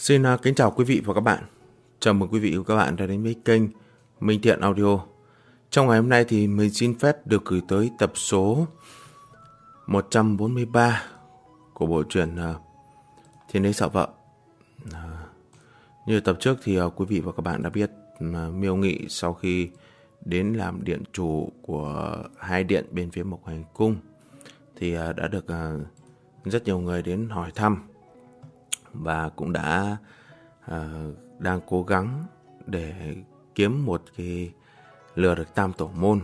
Xin kính chào quý vị và các bạn. Chào mừng quý vị và các bạn đã đến với kênh Minh Thiện Audio. Trong ngày hôm nay thì mình xin phép được gửi tới tập số 143 của bộ truyện Thiên Đế Sợ Vợ. Như tập trước thì quý vị và các bạn đã biết, Miêu Nghị sau khi đến làm điện chủ của hai điện bên phía Mộc Hành Cung thì đã được rất nhiều người đến hỏi thăm và cũng đã đang cố gắng để kiếm một cái lừa được Tam Tổ Môn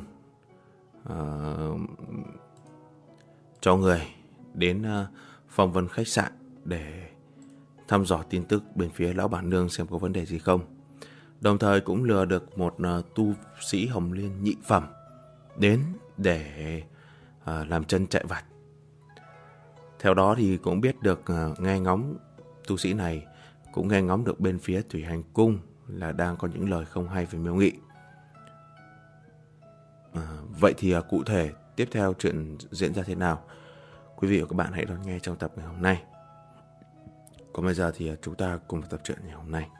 cho người đến Phong Vân khách sạn để thăm dò tin tức bên phía lão bản nương xem có vấn đề gì không. Đồng thời cũng lừa được một tu sĩ Hồng Liên nhị phẩm đến để làm chân chạy vặt. Theo đó thì cũng biết được nghe ngóng tu sĩ này cũng nghe ngóng được bên phía Thủy Hành Cung là đang có những lời không hay về Miêu Nghị. Vậy thì cụ thể tiếp theo chuyện diễn ra thế nào? Quý vị và các bạn hãy đón nghe trong tập ngày hôm nay. Còn bây giờ thì chúng ta cùng tập truyện ngày hôm nay.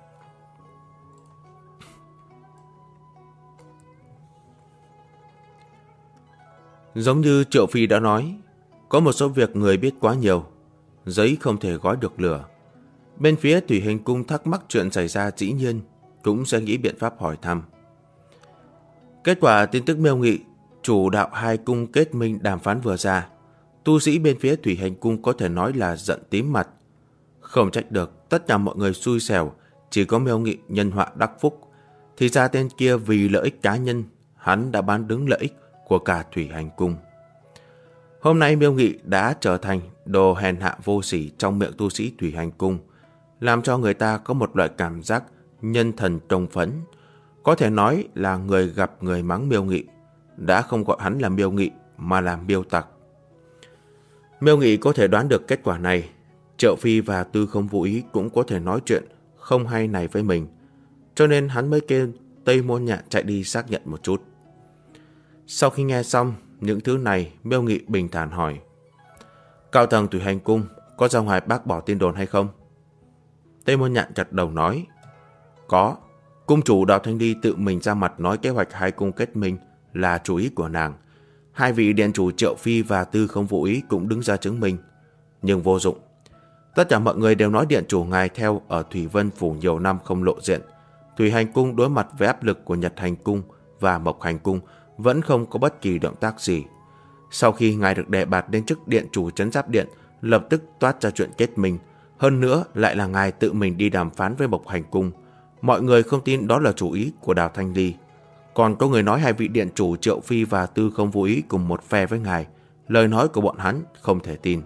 Giống như Triệu Phi đã nói, có một số việc người biết quá nhiều, giấy không thể gói được lửa. Bên phía Thủy Hành Cung thắc mắc chuyện xảy ra dĩ nhiên cũng sẽ nghĩ biện pháp hỏi thăm. Kết quả tin tức Miêu Nghị, chủ đạo hai cung kết minh đàm phán vừa ra, tu sĩ bên phía Thủy Hành Cung có thể nói là giận tím mặt. Không trách được, tất cả mọi người xui xẻo, chỉ có Miêu Nghị nhân họa đắc phúc. Thì ra tên kia vì lợi ích cá nhân, hắn đã bán đứng lợi ích của cả Thủy Hành Cung. Hôm nay Miêu Nghị đã trở thành đồ hèn hạ vô sỉ trong miệng tu sĩ Thủy Hành Cung, làm cho người ta có một loại cảm giác nhân thần trông phấn. Có thể nói là người gặp người mắng Miêu Nghị, đã không gọi hắn là Miêu Nghị mà là Miêu Tặc. Miêu Nghị có thể đoán được kết quả này. Triệu Phi và Tư Không Vô Ý cũng có thể nói chuyện không hay này với mình, cho nên hắn mới kêu Tây Môn Nhạn chạy đi xác nhận một chút. Sau khi nghe xong những thứ này, Miêu Nghị bình thản hỏi: cao tầng Thủy Hành Cung có ra ngoài bác bỏ tin đồn hay không? Tây Môn Nhạn gật đầu nói: có. Cung chủ Đào Thanh Ly tự mình ra mặt nói kế hoạch hai cung kết minh là chủ ý của nàng. Hai vị điện chủ Triệu Phi và Tư Không Vô Ý cũng đứng ra chứng minh, nhưng vô dụng. Tất cả mọi người đều nói điện chủ ngài theo ở Thủy Vân Phủ nhiều năm không lộ diện. Thủy Hành Cung đối mặt với áp lực của Nhật Hành Cung và Mộc Hành Cung vẫn không có bất kỳ động tác gì. Sau khi ngài được đề bạt lên chức điện chủ Trấn Giáp Điện, lập tức toát ra chuyện kết minh. Hơn nữa lại là ngài tự mình đi đàm phán với Mộc Hành Cung. Mọi người không tin đó là chủ ý của Đào Thanh Ly. Còn có người nói hai vị điện chủ Triệu Phi và Tư Không Vô Ý cùng một phe với ngài. Lời nói của bọn hắn không thể tin.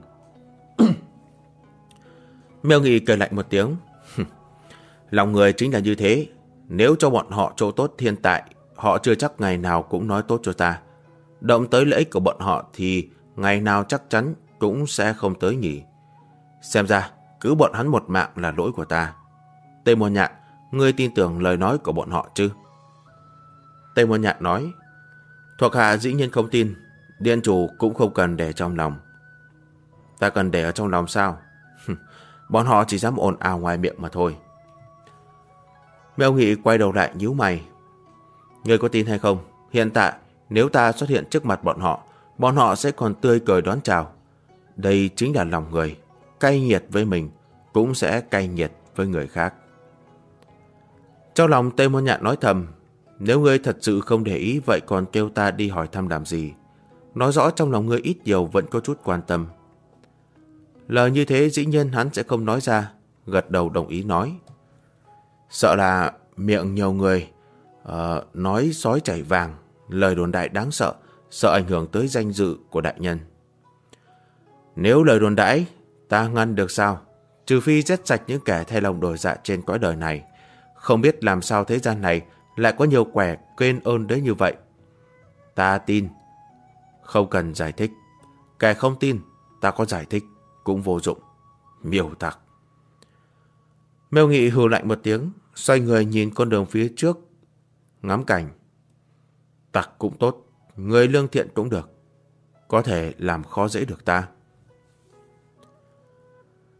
Miêu Nghị cười lạnh một tiếng. Lòng người chính là như thế. Nếu cho bọn họ chỗ tốt hiện tại, họ chưa chắc ngày nào cũng nói tốt cho ta. Động tới lợi ích của bọn họ thì ngày nào chắc chắn cũng sẽ không tới nhỉ. Xem ra cứ bọn hắn một mạng là lỗi của ta. Tây Môn Nhạn, ngươi tin tưởng lời nói của bọn họ chứ? Tây Môn Nhạn nói: thuộc hạ dĩ nhiên không tin. Điện chủ cũng không cần để trong lòng. Ta cần để ở trong lòng sao? Bọn họ chỉ dám ồn ào ngoài miệng mà thôi. Miêu Nghị quay đầu lại nhíu mày. Ngươi có tin hay không? Hiện tại nếu ta xuất hiện trước mặt bọn họ sẽ còn tươi cười đón chào. Đây chính là lòng người, cay nghiệt với mình cũng sẽ cay nghiệt với người khác. Trong lòng Tây Môn Nhạn nói thầm: nếu ngươi thật sự không để ý, vậy còn kêu ta đi hỏi thăm làm gì? Nói rõ trong lòng ngươi ít nhiều vẫn có chút quan tâm. Lời như thế dĩ nhiên hắn sẽ không nói ra, gật đầu đồng ý nói: sợ là miệng nhiều người nói sói chảy vàng, lời đồn đại đáng sợ, sợ ảnh hưởng tới danh dự của đại nhân. Nếu lời đồn đãi ta ngăn được sao? Trừ phi giết sạch những kẻ thay lòng đổi dạ trên cõi đời này. Không biết làm sao thế gian này lại có nhiều quẻ quên ơn đến như vậy. Ta tin, không cần giải thích. Kẻ không tin, ta có giải thích cũng vô dụng. Miêu Tặc. Miêu Nghị hừ lạnh một tiếng, xoay người nhìn con đường phía trước, ngắm cảnh. Tặc cũng tốt, người lương thiện cũng được, có thể làm khó dễ được ta.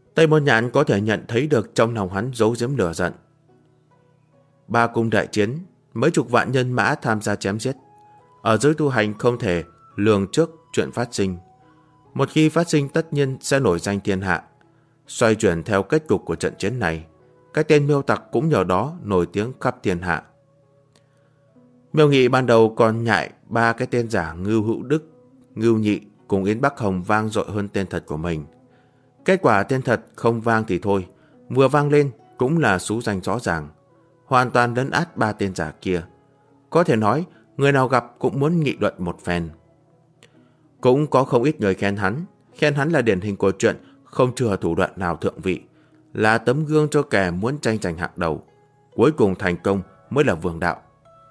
Tây Môn Nhạn có thể nhận thấy được trong lòng hắn giấu giếm lửa giận. 3 cung đại chiến, mấy chục vạn nhân mã tham gia chém giết. Ở giới tu hành không thể lường trước chuyện phát sinh. Một khi phát sinh tất nhiên sẽ nổi danh thiên hạ. Xoay chuyển theo kết cục của trận chiến này, cái tên Miêu Tặc cũng nhờ đó nổi tiếng khắp thiên hạ. Miêu Nghị ban đầu còn nhại 3 cái tên giả Ngưu Hữu Đức, Ngưu Nhị cùng Yến Bắc Hồng vang dội hơn tên thật của mình. Kết quả tên thật không vang thì thôi, vừa vang lên cũng là xú danh rõ ràng, hoàn toàn lấn át 3 tên giả kia. Có thể nói người nào gặp cũng muốn nghị luận một phen. Cũng có không ít người khen hắn là điển hình của chuyện không chừa thủ đoạn nào thượng vị, là tấm gương cho kẻ muốn tranh giành hạng đầu, cuối cùng thành công mới là vương đạo.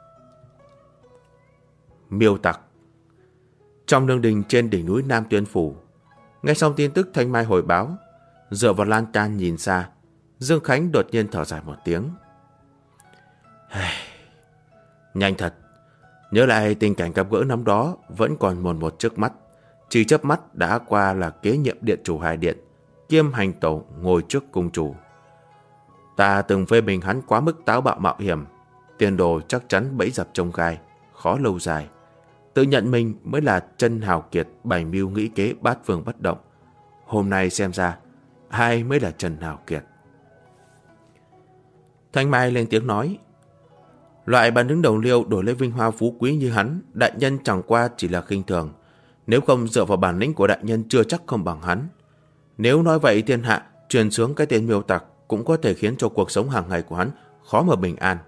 Miêu Tặc. Trong lương đình trên đỉnh núi Nam Tuyên Phủ, nghe xong tin tức Thanh Mai hồi báo, dựa vào lan can nhìn xa, Dương Khánh đột nhiên thở dài một tiếng. Nhanh thật, nhớ lại tình cảnh gặp gỡ năm đó vẫn còn mồn một trước mắt, chỉ chớp mắt đã qua là kế nhiệm điện chủ Hải Điện, kiêm hành tẩu ngồi trước cung chủ. Ta từng phê bình hắn quá mức táo bạo mạo hiểm, tiền đồ chắc chắn bẫy dập trông gai, khó lâu dài. Tự nhận mình mới là chân hào kiệt bày mưu nghĩ kế bát phương bất động. Hôm nay xem ra, ai mới là Trần Hào Kiệt? Thanh Mai lên tiếng nói, loại bàn đứng đầu liêu đổi lấy vinh hoa phú quý như hắn, đại nhân chẳng qua chỉ là khinh thường. Nếu không dựa vào bản lĩnh của đại nhân chưa chắc không bằng hắn. Nếu nói vậy thiên hạ truyền sướng cái tên Miêu Tặc cũng có thể khiến cho cuộc sống hàng ngày của hắn khó mà bình an.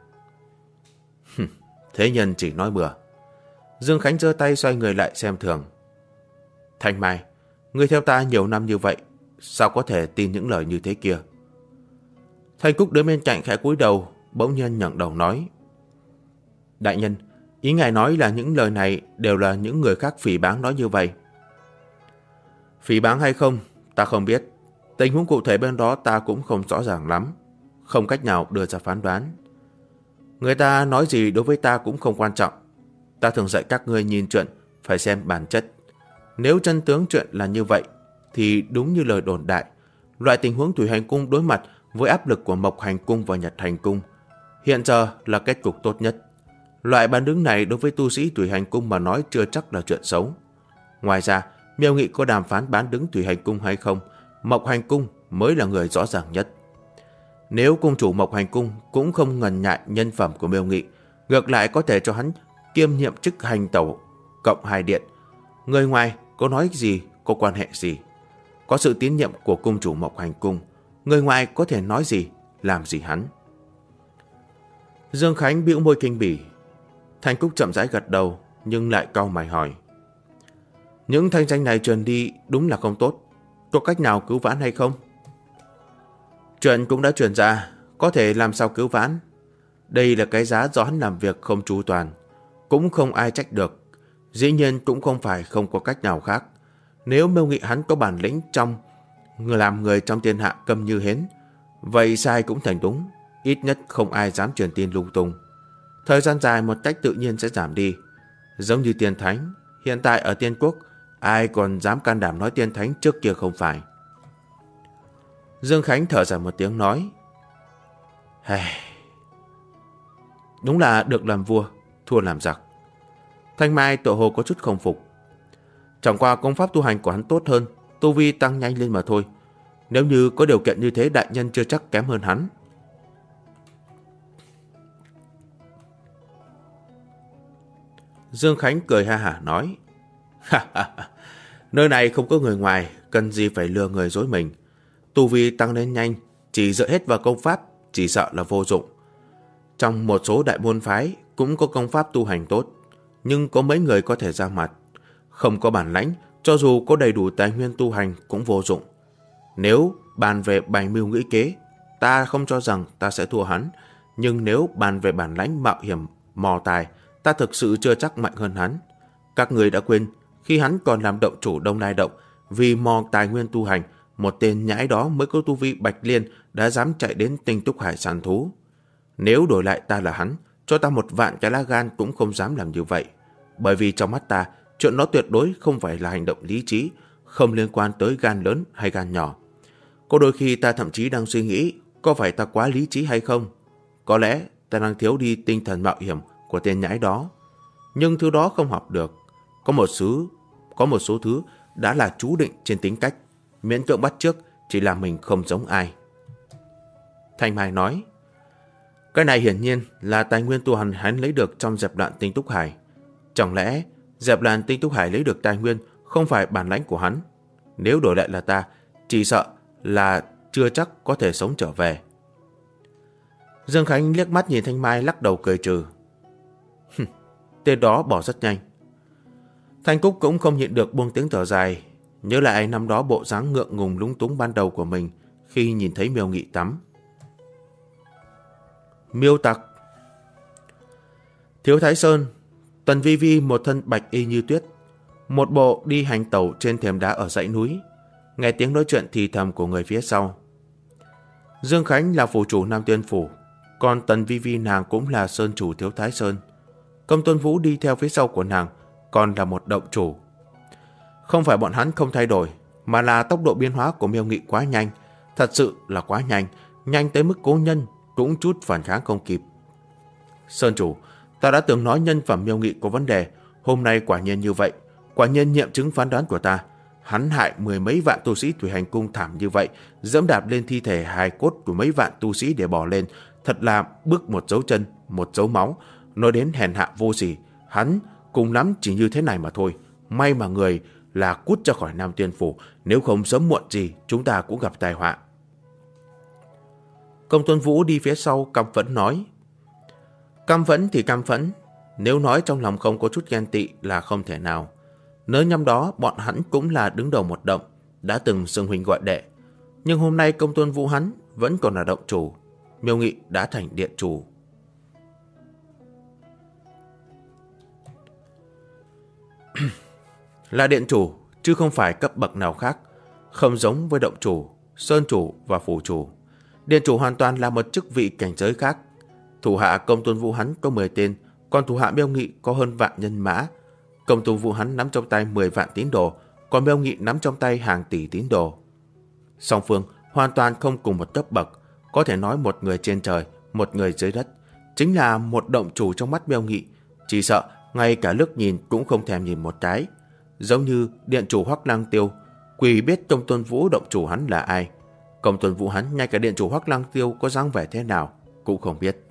Thế nhân chỉ nói bừa. Dương Khánh giơ tay xoay người lại xem thường. Thanh Mai, ngươi theo ta nhiều năm như vậy, sao có thể tin những lời như thế kia? Thanh Cúc đứng bên cạnh khẽ cúi đầu, bỗng nhiên ngẩng đầu nói, đại nhân, ý ngài nói là những lời này đều là những người khác phỉ báng nói như vậy. Phỉ báng hay không, ta không biết. Tình huống cụ thể bên đó ta cũng không rõ ràng lắm, không cách nào đưa ra phán đoán. Người ta nói gì đối với ta cũng không quan trọng. Ta thường dạy các ngươi nhìn chuyện phải xem bản chất. Nếu chân tướng chuyện là như vậy, thì đúng như lời đồn đại, loại tình huống Thủy Hành Cung đối mặt với áp lực của Mộc Hành Cung và Nhật Hành Cung hiện giờ là kết cục tốt nhất. Loại bán đứng này đối với tu sĩ Thủy Hành Cung mà nói chưa chắc là chuyện xấu. Ngoài ra, Miêu Nghị có đàm phán bán đứng Thủy Hành Cung hay không, Mộc Hành Cung mới là người rõ ràng nhất. Nếu cung chủ Mộc Hành Cung cũng không ngần ngại nhân phẩm của Miêu Nghị, ngược lại có thể cho hắn kiêm nhiệm chức hành tẩu cộng Hải Điện, người ngoài có nói gì, có quan hệ gì? Có sự tín nhiệm của cung chủ Mộc Hành Cung, người ngoài có thể nói gì, làm gì hắn? Dương Khánh bĩu môi kinh bỉ. Thanh Cúc chậm rãi gật đầu, nhưng lại cau mày hỏi, những thanh danh này truyền đi đúng là không tốt, có cách nào cứu vãn hay không? Chuyện cũng đã truyền ra, có thể làm sao cứu vãn? Đây là cái giá do hắn làm việc không chu toàn, cũng không ai trách được. Dĩ nhiên cũng không phải không có cách nào khác. Nếu Miêu Nghị hắn có bản lĩnh trong làm người trong thiên hạ câm như hến, vậy sai cũng thành đúng, ít nhất không ai dám truyền tin lung tung. Thời gian dài một cách tự nhiên sẽ giảm đi. Giống như Tiên Thánh, hiện tại ở Tiên Quốc, ai còn dám can đảm nói Tiên Thánh trước kia không phải. Dương Khánh thở dài một tiếng nói, đúng là được làm vua, thua làm giặc. Thanh Mai tự hồ có chút không phục. Chẳng qua công pháp tu hành của hắn tốt hơn, tu vi tăng nhanh lên mà thôi. Nếu như có điều kiện như thế, đại nhân chưa chắc kém hơn hắn. Dương Khánh cười ha hả nói, nơi này không có người ngoài, cần gì phải lừa người dối mình. Tu vi tăng lên nhanh, chỉ dựa hết vào công pháp, chỉ sợ là vô dụng. Trong một số đại môn phái cũng có công pháp tu hành tốt, nhưng có mấy người có thể ra mặt. Không có bản lãnh, cho dù có đầy đủ tài nguyên tu hành cũng vô dụng. Nếu bàn về bày mưu nghĩ kế, ta không cho rằng ta sẽ thua hắn, nhưng nếu bàn về bản lãnh mạo hiểm mò tài, ta thực sự chưa chắc mạnh hơn hắn. Các người đã quên, khi hắn còn làm động chủ Đông Lai Động, vì mò tài nguyên tu hành, một tên nhãi đó mới có tu vi Bạch Liên đã dám chạy đến Tinh Túc Hải săn thú. Nếu đổi lại ta là hắn, cho ta 1.000 cái lá gan cũng không dám làm như vậy. Bởi vì trong mắt ta, chuyện đó tuyệt đối không phải là hành động lý trí, không liên quan tới gan lớn hay gan nhỏ. Có đôi khi ta thậm chí đang suy nghĩ có phải ta quá lý trí hay không. Có lẽ ta đang thiếu đi tinh thần mạo hiểm của tên nhãi đó. Nhưng thứ đó không học được. Có một số thứ đã là chú định trên tính cách, miễn cưỡng bắt chước chỉ làm mình không giống ai. Thanh Mai nói, cái này hiển nhiên là tài nguyên tu hành hắn lấy được trong dẹp loạn Tinh Túc Hải. Chẳng lẽ dẹp loạn Tinh Túc Hải lấy được tài nguyên không phải bản lãnh của hắn? Nếu đổi lại là ta, chỉ sợ là chưa chắc có thể sống trở về. Dương Khánh liếc mắt nhìn Thanh Mai, lắc đầu cười trừ. Tên đó bỏ rất nhanh. Thanh Cúc cũng không nhịn được buông tiếng thở dài, nhớ lại năm đó bộ dáng ngượng ngùng lúng túng ban đầu của mình khi nhìn thấy Miêu Nghị tắm. Miêu tặc. Thiếu Thái Sơn, Tần Vi Vi một thân bạch y như tuyết, một bộ đi hành tẩu trên thềm đá ở dãy núi, nghe tiếng nói chuyện thì thầm của người phía sau. Dương Khánh là phủ chủ Nam Tiên Phủ, còn Tần Vi Vi nàng cũng là sơn chủ Thiếu Thái Sơn. Công Tôn Vũ đi theo phía sau của nàng còn là một động chủ. Không phải bọn hắn không thay đổi, mà là tốc độ biến hóa của Miêu Nghị quá nhanh, thật sự là quá nhanh, nhanh tới mức cố nhân cũng chút phản kháng không kịp. Sơn chủ, ta đã từng nói nhân phẩm Miêu Nghị có vấn đề, hôm nay quả nhiên như vậy, quả nhiên nghiệm chứng phán đoán của ta. Hắn hại mười mấy vạn tu sĩ Thủy Hành Cung thảm như vậy, dẫm đạp lên thi thể hài cốt của mấy vạn tu sĩ để bỏ lên, thật là bước một dấu chân, một dấu máu. Nói đến hèn hạ vô sỉ, hắn cùng lắm chỉ như thế này mà thôi. May mà người là cút ra khỏi Nam Tiên Phủ, nếu không sớm muộn gì chúng ta cũng gặp tai họa. Công Tôn Vũ đi phía sau căm phẫn nói, căm phẫn thì căm phẫn, nếu nói trong lòng không có chút ghen tị là không thể nào. Nếu năm đó bọn hắn cũng là đứng đầu một động, đã từng xưng huynh gọi đệ, nhưng hôm nay Công Tôn Vũ hắn vẫn còn là động chủ, Miêu Nghị đã thành điện chủ. Là điện chủ chứ không phải cấp bậc nào khác, không giống với động chủ, sơn chủ và phủ chủ. Điện chủ hoàn toàn là một chức vị cảnh giới khác. Thủ hạ Công Tôn Vũ hắn có 10 tên, còn thủ hạ Miêu Nghị có hơn vạn nhân mã. Công Tôn Vũ hắn nắm trong tay 10 vạn tín đồ, còn Miêu Nghị nắm trong tay hàng tỷ tín đồ. Song phương hoàn toàn không cùng một cấp bậc, có thể nói một người trên trời, một người dưới đất. Chính là một động chủ trong mắt Miêu Nghị, chỉ sợ ngay cả liếc nhìn cũng không thèm nhìn một cái. Giống như điện chủ Hoắc Lăng Tiêu, quỷ biết Công Tôn Vũ động chủ hắn là ai. Công Tôn Vũ hắn ngay cả điện chủ Hoắc Lăng Tiêu có dáng vẻ thế nào cũng không biết.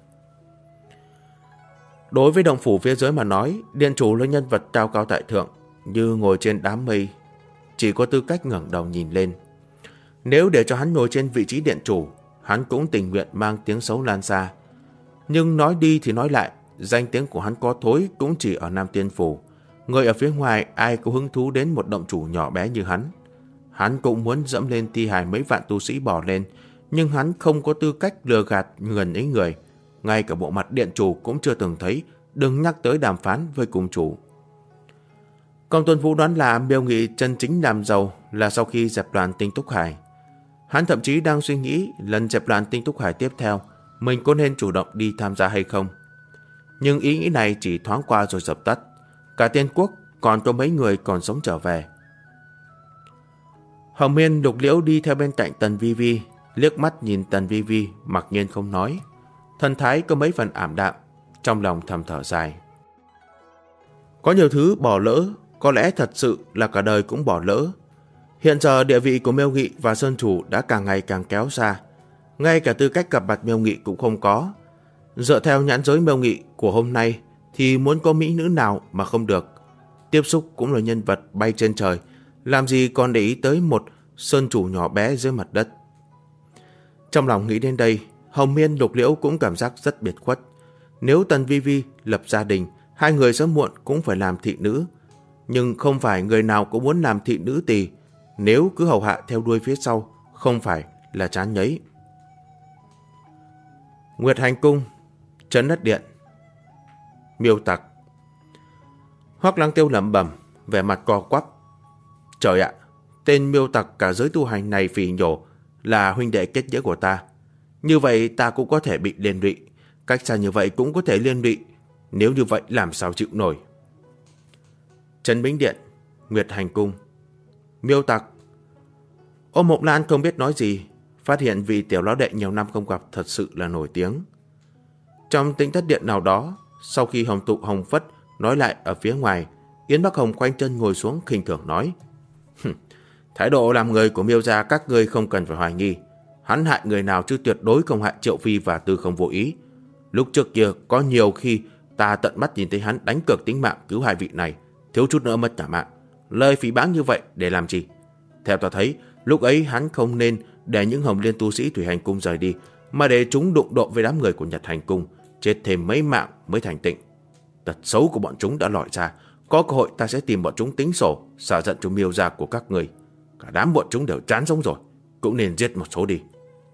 Đối với động phủ phía dưới mà nói, điện chủ là nhân vật cao cao tại thượng, như ngồi trên đám mây, chỉ có tư cách ngẩng đầu nhìn lên. Nếu để cho hắn ngồi trên vị trí điện chủ, hắn cũng tình nguyện mang tiếng xấu lan xa. Nhưng nói đi thì nói lại, danh tiếng của hắn có thối cũng chỉ ở Nam Tiên Phủ. Người ở phía ngoài ai có hứng thú đến một động chủ nhỏ bé như hắn. Hắn cũng muốn dẫm lên thi hài mấy vạn tu sĩ bỏ lên, nhưng hắn không có tư cách lừa gạt gần ấy người. Ngay cả bộ mặt điện chủ cũng chưa từng thấy, đừng nhắc tới đàm phán với cung chủ. Công Tôn Vũ đoán là Miêu Nghị chân chính làm giàu là sau khi dẹp loạn Tinh Túc Hải. Hắn thậm chí đang suy nghĩ lần dẹp loạn Tinh Túc Hải tiếp theo mình có nên chủ động đi tham gia hay không. Nhưng ý nghĩ này chỉ thoáng qua rồi dập tắt. Cả Tiên Quốc còn có mấy người còn sống trở về. Hồng Miên Lục Liễu đi theo bên cạnh Tần Vi Vi, liếc mắt nhìn Tần Vi Vi, mặc nhiên không nói. Thần thái có mấy phần ảm đạm, trong lòng thầm thở dài. Có nhiều thứ bỏ lỡ, có lẽ thật sự là cả đời cũng bỏ lỡ. Hiện giờ địa vị của Miêu Nghị và Sơn Chủ đã càng ngày càng kéo xa. Ngay cả tư cách gặp mặt Miêu Nghị cũng không có. Dựa theo nhãn giới Miêu Nghị của hôm nay thì muốn có mỹ nữ nào mà không được. Tiếp xúc cũng là nhân vật bay trên trời, làm gì còn để ý tới một Sơn Chủ nhỏ bé dưới mặt đất. Trong lòng nghĩ đến đây, Hồng Miên Lục Liễu cũng cảm giác rất biệt khuất. Nếu Tần Vi Vi lập gia đình, hai người sớm muộn cũng phải làm thị nữ. Nhưng không phải người nào cũng muốn làm thị nữ tỳ. Nếu cứ hầu hạ theo đuôi phía sau, không phải là chán nhấy. Nguyệt Hành Cung, Trấn Đất Điện. Miêu tặc. Hoắc Lăng Tiêu lẩm bẩm, vẻ mặt co quắp. Trời ạ, tên miêu tặc cả giới tu hành này phỉ nhổ là huynh đệ kết nghĩa của ta. Như vậy ta cũng có thể bị liên lụy, cách xa như vậy cũng có thể liên lụy. Nếu như vậy làm sao chịu nổi. Trấn Bính Điện, Nguyệt Hành Cung. Miêu tặc. Ôn Mộng Lan không biết nói gì, phát hiện vị tiểu lão đệ nhiều năm không gặp thật sự là nổi tiếng. Trong tĩnh thất điện nào đó, sau khi Hồng Tụ Hồng Phất nói lại ở phía ngoài, Yến Bắc Hồng khoanh chân ngồi xuống khinh thường nói: Thái độ làm người của Miêu gia các ngươi không cần phải hoài nghi. Hắn hại người nào chứ tuyệt đối không hại Triệu Phi và Tư Không vô ý. Lúc trước kia có nhiều khi ta tận mắt nhìn thấy hắn đánh cược tính mạng cứu hai vị này, thiếu chút nữa mất cả mạng. Lời phỉ báng như vậy để làm gì? Theo ta thấy, lúc ấy hắn không nên để những Hồng Liên tu sĩ Thủy Hành Cung rời đi, mà để chúng đụng độ với đám người của Nhật Hành Cung, chết thêm mấy mạng mới thành tịnh. Tật xấu của bọn chúng đã lòi ra, có cơ hội ta sẽ tìm bọn chúng tính sổ, xả giận cho Miêu gia của các người. Cả đám bọn chúng đều chán sống rồi, cũng nên giết một số đi.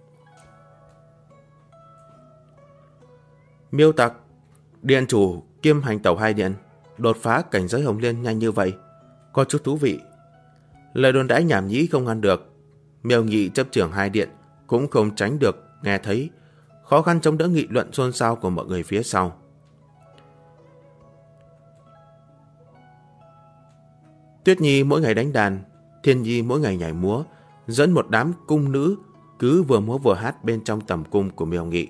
Miêu tặc, điện chủ kiêm hành tẩu hai điện, đột phá cảnh giới Hồng Liên nhanh như vậy, có chút thú vị. Lời đồn đãi nhảm nhí không ngăn được. Miêu Nghị chấp trưởng hai điện cũng không tránh được nghe thấy, khó khăn chống đỡ nghị luận xôn xao của mọi người phía sau. Tuyết Nhi mỗi ngày đánh đàn, Thiên Nhi mỗi ngày nhảy múa, dẫn một đám cung nữ cứ vừa múa vừa hát bên trong tầm cung của Miêu Nghị.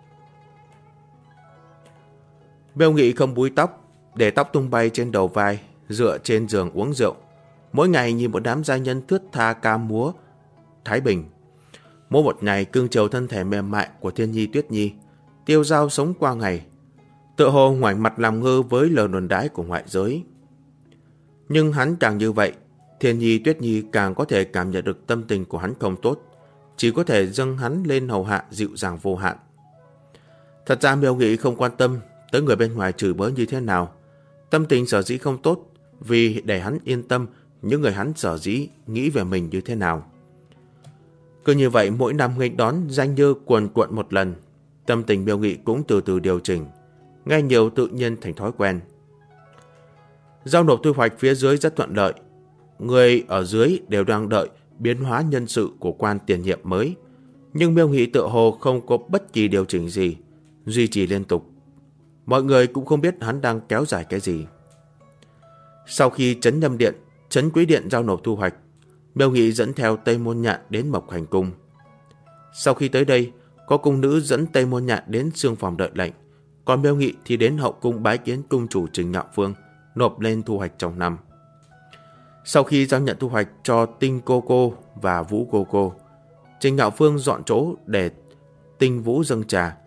Miêu Nghị không búi tóc, để tóc tung bay trên đầu vai, dựa trên giường uống rượu. Mỗi ngày nhìn một đám gia nhân thướt tha ca múa thái bình. Mỗi một ngày cưng chiều thân thể mềm mại của Thiên Nhi Tuyết Nhi, tiêu dao sống qua ngày, tựa hồ ngoảnh mặt làm ngơ với lời đồn đãi của ngoại giới. Nhưng hắn càng như vậy, Thiên Nhi Tuyết Nhi càng có thể cảm nhận được tâm tình của hắn không tốt, chỉ có thể dâng hắn lên hầu hạ dịu dàng vô hạn. Thật ra Miêu Nghị không quan tâm tới người bên ngoài chửi bới như thế nào. Tâm tình sở dĩ không tốt vì để hắn yên tâm những người hắn sở dĩ nghĩ về mình như thế nào. Cứ như vậy mỗi năm nghênh đón danh như cuồn cuộn một lần, tâm tình Miêu Nghị cũng từ từ điều chỉnh, nghe nhiều tự nhiên thành thói quen. Giao nộp thu hoạch phía dưới rất thuận lợi. Người ở dưới đều đang đợi biến hóa nhân sự của quan tiền nhiệm mới, nhưng Miêu Nghị tựa hồ không có bất kỳ điều chỉnh gì, duy trì liên tục. Mọi người cũng không biết hắn đang kéo dài cái gì. Sau khi Trấn Nhâm Điện, Trấn Quý Điện giao nộp thu hoạch, Miêu Nghị dẫn theo Tây Môn Nhạn đến Mộc Hành Cung. Sau khi tới đây, có cung nữ dẫn Tây Môn Nhạn đến xương phòng đợi lệnh, còn Miêu Nghị thì đến hậu cung bái kiến cung chủ Trình Ngạo Phương, nộp lên thu hoạch trong năm. Sau khi giao nhận thu hoạch cho Tinh Cô Cô và Vũ Cô Cô, Trình Ngạo Phương dọn chỗ để Tinh Vũ dâng trà.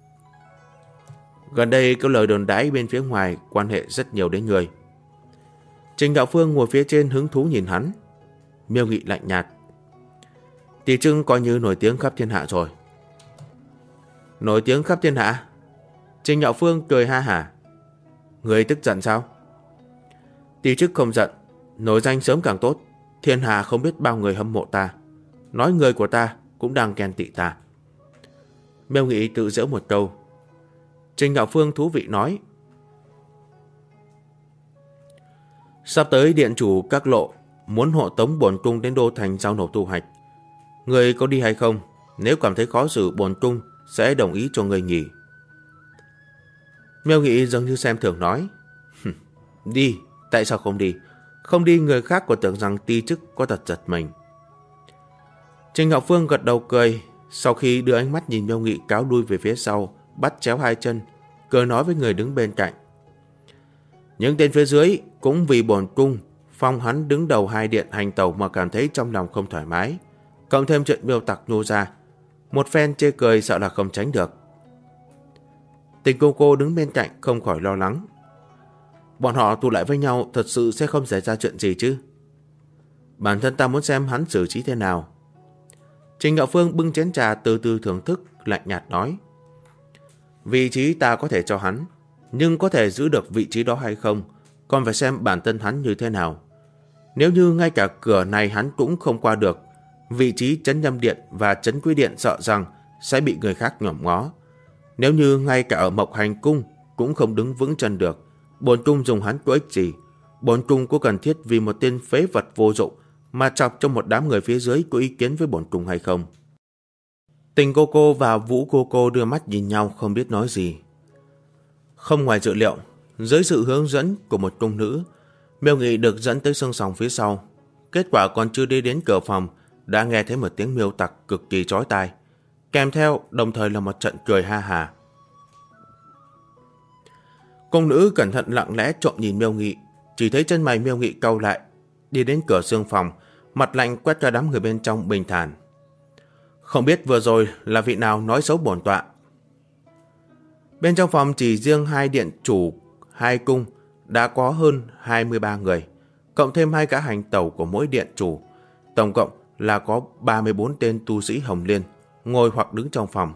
Gần đây có lời đồn đãi bên phía ngoài quan hệ rất nhiều đến người. Trình Ngạo Phương ngồi phía trên hứng thú nhìn hắn. Miêu Nghị lạnh nhạt: Tỷ Trưng coi như nổi tiếng khắp thiên hạ rồi. Nổi tiếng khắp thiên hạ? Trình Ngạo Phương cười ha hả: Người tức giận sao? Tỷ Trưng không giận, nổi danh sớm càng tốt. Thiên hạ không biết bao người hâm mộ ta, nói người của ta cũng đang ghen tị ta. Miêu Nghị tự giễu một câu. Trình Ngạo Phương thú vị nói: Sắp tới điện chủ các lộ muốn hộ tống bổn cung đến đô thành giao nộp thu hoạch. Người có đi hay không? Nếu cảm thấy khó xử, bổn cung sẽ đồng ý cho người nghỉ. Miêu Nghị dường như xem thường nói: Đi, tại sao không đi? Không đi người khác còn tưởng rằng ti chức có tật giật mình. Trình Ngạo Phương gật đầu cười, sau khi đưa ánh mắt nhìn Miêu Nghị cáo đuôi về phía sau, bắt chéo hai chân, cười nói với người đứng bên cạnh: Những tên phía dưới cũng vì bổn cung phong hắn đứng đầu hai điện hành tẩu mà cảm thấy trong lòng không thoải mái, cộng thêm chuyện Miêu tặc nhô ra, một phen chê cười sợ là không tránh được. Tình Cô Cô đứng bên cạnh không khỏi lo lắng: Bọn họ tụ lại với nhau thật sự sẽ không xảy ra chuyện gì chứ? Bản thân ta muốn xem hắn xử trí thế nào. Trình Ngạo Phương bưng chén trà từ từ thưởng thức, lạnh nhạt nói: Vị trí ta có thể cho hắn, nhưng có thể giữ được vị trí đó hay không còn phải xem bản thân hắn như thế nào. Nếu như ngay cả cửa này hắn cũng không qua được, vị trí Trấn Nhâm Điện và Trấn Quý Điện sợ rằng sẽ bị người khác nhòm ngó. Nếu như ngay cả ở Mộc Hành Cung cũng không đứng vững chân được, bổn cung dùng hắn có ích gì? Bổn cung có cần thiết vì một tên phế vật vô dụng mà chọc cho một đám người phía dưới có ý kiến với bổn cung hay không? Tình Cô Cô và Vũ Cô Cô đưa mắt nhìn nhau không biết nói gì. Không ngoài dự liệu, dưới sự hướng dẫn của một cung nữ, Miêu Nghị được dẫn tới sương sòng phía sau. Kết quả còn chưa đi đến cửa phòng đã nghe thấy một tiếng miêu tặc cực kỳ chói tai, kèm theo đồng thời là một trận cười ha hả. Cung nữ cẩn thận lặng lẽ trộm nhìn Miêu Nghị, chỉ thấy chân mày Miêu Nghị cau lại, đi đến cửa xương phòng, mặt lạnh quét qua đám người bên trong bình thản. Không biết vừa rồi là vị nào nói xấu bổn tọa. Bên trong phòng chỉ riêng hai điện chủ, hai cung đã có hơn 23 người, cộng thêm hai gã hành tẩu của mỗi điện chủ, tổng cộng là có 34 tên tu sĩ Hồng Liên ngồi hoặc đứng trong phòng.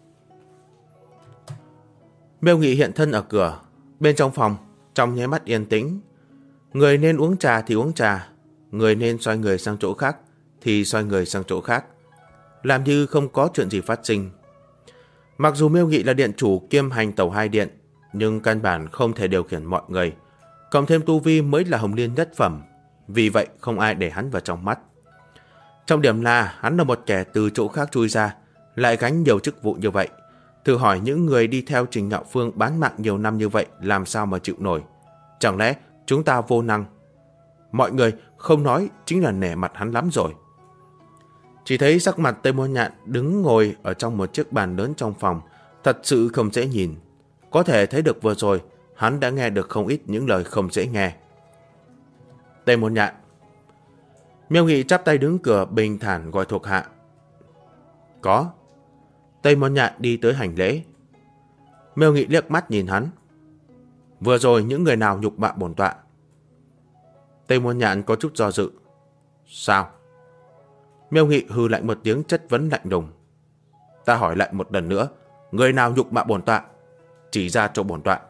Miêu Nghị hiện thân ở cửa, bên trong phòng trong nháy mắt yên tĩnh. Người nên uống trà thì uống trà, người nên xoay người sang chỗ khác thì xoay người sang chỗ khác, làm như không có chuyện gì phát sinh. Mặc dù Miêu Nghị là điện chủ kiêm hành tẩu hai điện, nhưng căn bản không thể điều khiển mọi người, cộng thêm tu vi mới là Hồng Liên nhất phẩm, vì vậy không ai để hắn vào trong mắt. Trọng điểm là hắn là một kẻ từ chỗ khác chui ra, lại gánh nhiều chức vụ như vậy. Thử hỏi những người đi theo Trình Ngạo Phương bán mạng nhiều năm như vậy làm sao mà chịu nổi? Chẳng lẽ chúng ta vô năng? Mọi người không nói chính là nể mặt hắn lắm rồi. Chỉ thấy sắc mặt Tây Môn Nhạn đứng ngồi ở trong một chiếc bàn lớn trong phòng, thật sự không dễ nhìn. Có thể thấy được vừa rồi hắn đã nghe được không ít những lời không dễ nghe. Tây Môn Nhạn. Miêu Nghị chắp tay đứng cửa bình thản gọi thuộc hạ. Có. Tây Môn Nhạn đi tới hành lễ. Miêu Nghị liếc mắt nhìn hắn. Vừa rồi những người nào nhục mạ bổn tọa? Tây Môn Nhạn có chút do dự. Sao? Miêu Nghị hừ lạnh một tiếng chất vấn lạnh lùng. Ta hỏi lại một lần nữa, người nào nhục mạ bổn tọa? Chỉ ra cho bổn tọa.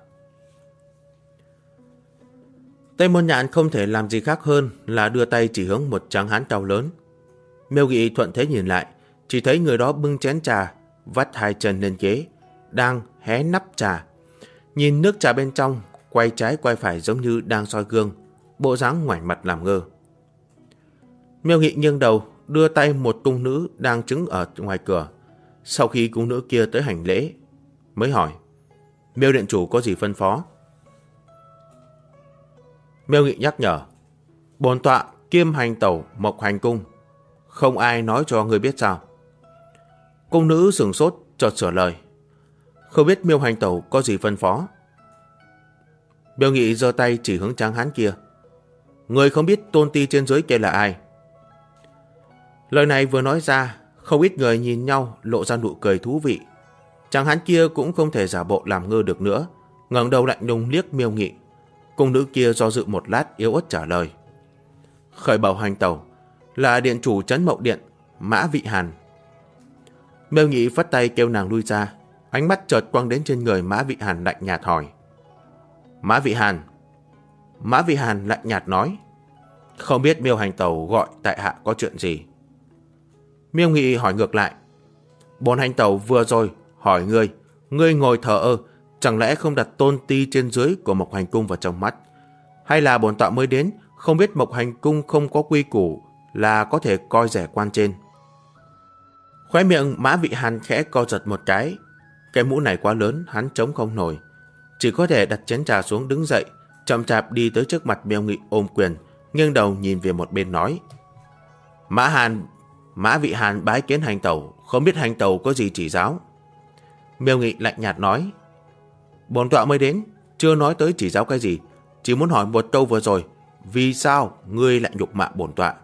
Tây Môn Nhạn không thể làm gì khác hơn là đưa tay chỉ hướng một tráng hán cao lớn. Miêu Nghị thuận thế nhìn lại, chỉ thấy người đó bưng chén trà, vắt hai chân lên ghế, đang hé nắp trà. Nhìn nước trà bên trong, quay trái quay phải giống như đang soi gương, bộ dáng ngoảnh mặt làm ngơ. Miêu Nghị nghiêng đầu, đưa tay một cung nữ đang đứng ở ngoài cửa. Sau khi cung nữ kia tới hành lễ, mới hỏi, Miêu điện chủ có gì phân phó? Miêu Nghị nhắc nhở, bổn tọa kiêm hành tẩu Mộc Hành cung, không ai nói cho người biết sao? Cung nữ sửng sốt chợt sửa lời, không biết Miêu hành tẩu có gì phân phó? Miêu Nghị giơ tay chỉ hướng tráng hán kia, người không biết tôn ti trên dưới kia là ai? Lời này vừa nói ra, không ít người nhìn nhau lộ ra nụ cười thú vị. Tráng hán kia cũng không thể giả bộ làm ngơ được nữa, ngẩng đầu lạnh lùng liếc Miêu Nghị. Cung nữ kia do dự một lát yếu ớt trả lời, khởi bẩm hành tẩu là điện chủ Trấn Mộng Điện Mã Vị Hàn. Miêu Nghị phất tay kêu nàng lui ra, ánh mắt chợt quăng đến trên người Mã Vị Hàn lạnh nhạt hỏi, Mã Vị Hàn. Mã Vị Hàn lạnh nhạt nói, không biết Miêu hành tẩu gọi tại hạ có chuyện gì? Miêu Nghị hỏi ngược lại, bổn hành tẩu vừa rồi hỏi ngươi ngồi thờ ơ, chẳng lẽ không đặt tôn ti trên dưới của Mộc Hành cung vào trong mắt? Hay là bổn tọa mới đến, không biết Mộc Hành cung không có quy củ là có thể coi rẻ quan trên? Khóe miệng Mã Vị Hàn khẽ co giật một cái mũ này quá lớn, hắn chống không nổi, chỉ có thể đặt chén trà xuống đứng dậy, chậm chạp đi tới trước mặt Miêu Nghị ôm quyền, nghiêng đầu nhìn về một bên nói, Mã Vị Hàn bái kiến hành tẩu, không biết hành tẩu có gì chỉ giáo? Miêu Nghị lạnh nhạt nói, bổn tọa mới đến, chưa nói tới chỉ giáo cái gì, chỉ muốn hỏi một câu vừa rồi, vì sao ngươi lại nhục mạ bổn tọa?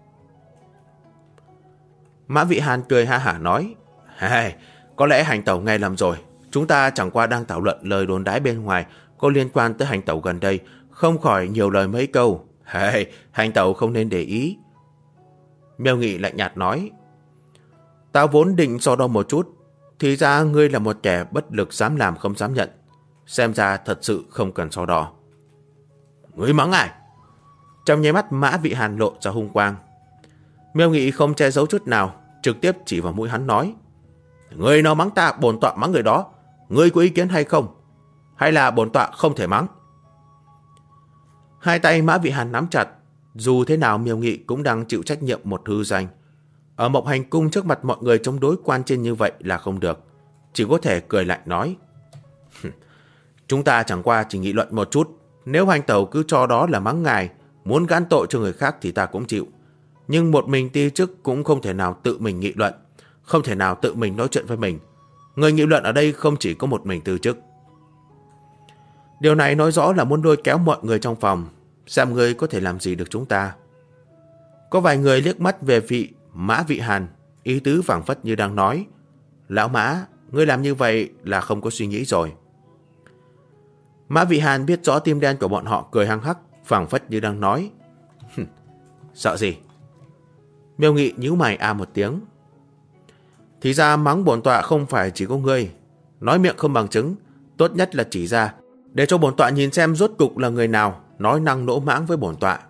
Mã Vị Hàn cười ha hả nói, có lẽ hành tẩu nghe lầm rồi, chúng ta chẳng qua đang thảo luận lời đồn đãi bên ngoài có liên quan tới hành tẩu gần đây, không khỏi nhiều lời mấy câu. Hành tẩu không nên để ý. Miêu Nghị lạnh nhạt nói, ta vốn định so đo một chút, thì ra ngươi là một kẻ bất lực dám làm không dám nhận, xem ra thật sự không cần so đo. Ngươi mắng ai? Trong nháy mắt Mã Vị Hàn lộ ra hung quang. Miêu Nghị không che giấu chút nào, trực tiếp chỉ vào mũi hắn nói, người nào mắng ta bổn tọa mắng người đó, ngươi có ý kiến hay không? Hay là bổn tọa không thể mắng? Hai tay Mã Vị Hàn nắm chặt, dù thế nào Miêu Nghị cũng đang chịu trách nhiệm một hư danh. Ở Mộc Hành cung trước mặt mọi người chống đối quan trên như vậy là không được, chỉ có thể cười lạnh nói, chúng ta chẳng qua chỉ nghị luận một chút, nếu hành tẩu cứ cho đó là mắng ngài, muốn gán tội cho người khác thì ta cũng chịu. Nhưng một mình ti chức cũng không thể nào tự mình nghị luận, không thể nào tự mình nói chuyện với mình. Người nghị luận ở đây không chỉ có một mình Từ Chức. Điều này nói rõ là muốn lôi kéo mọi người trong phòng, xem người có thể làm gì được chúng ta. Có vài người liếc mắt về vị Mã Vị Hàn, ý tứ phảng phất như đang nói: Lão Mã, ngươi làm như vậy là không có suy nghĩ rồi. Mã Vị Hàn biết rõ tim đen của bọn họ, cười hăng hắc, phảng phất như đang nói: Sợ gì? Miêu Nghị nhíu mày một tiếng. Thì ra mắng bổn tọa không phải chỉ có ngươi. Nói miệng không bằng chứng, tốt nhất là chỉ ra, để cho bổn tọa nhìn xem rốt cục là người nào nói năng lỗ mãng với bổn tọa.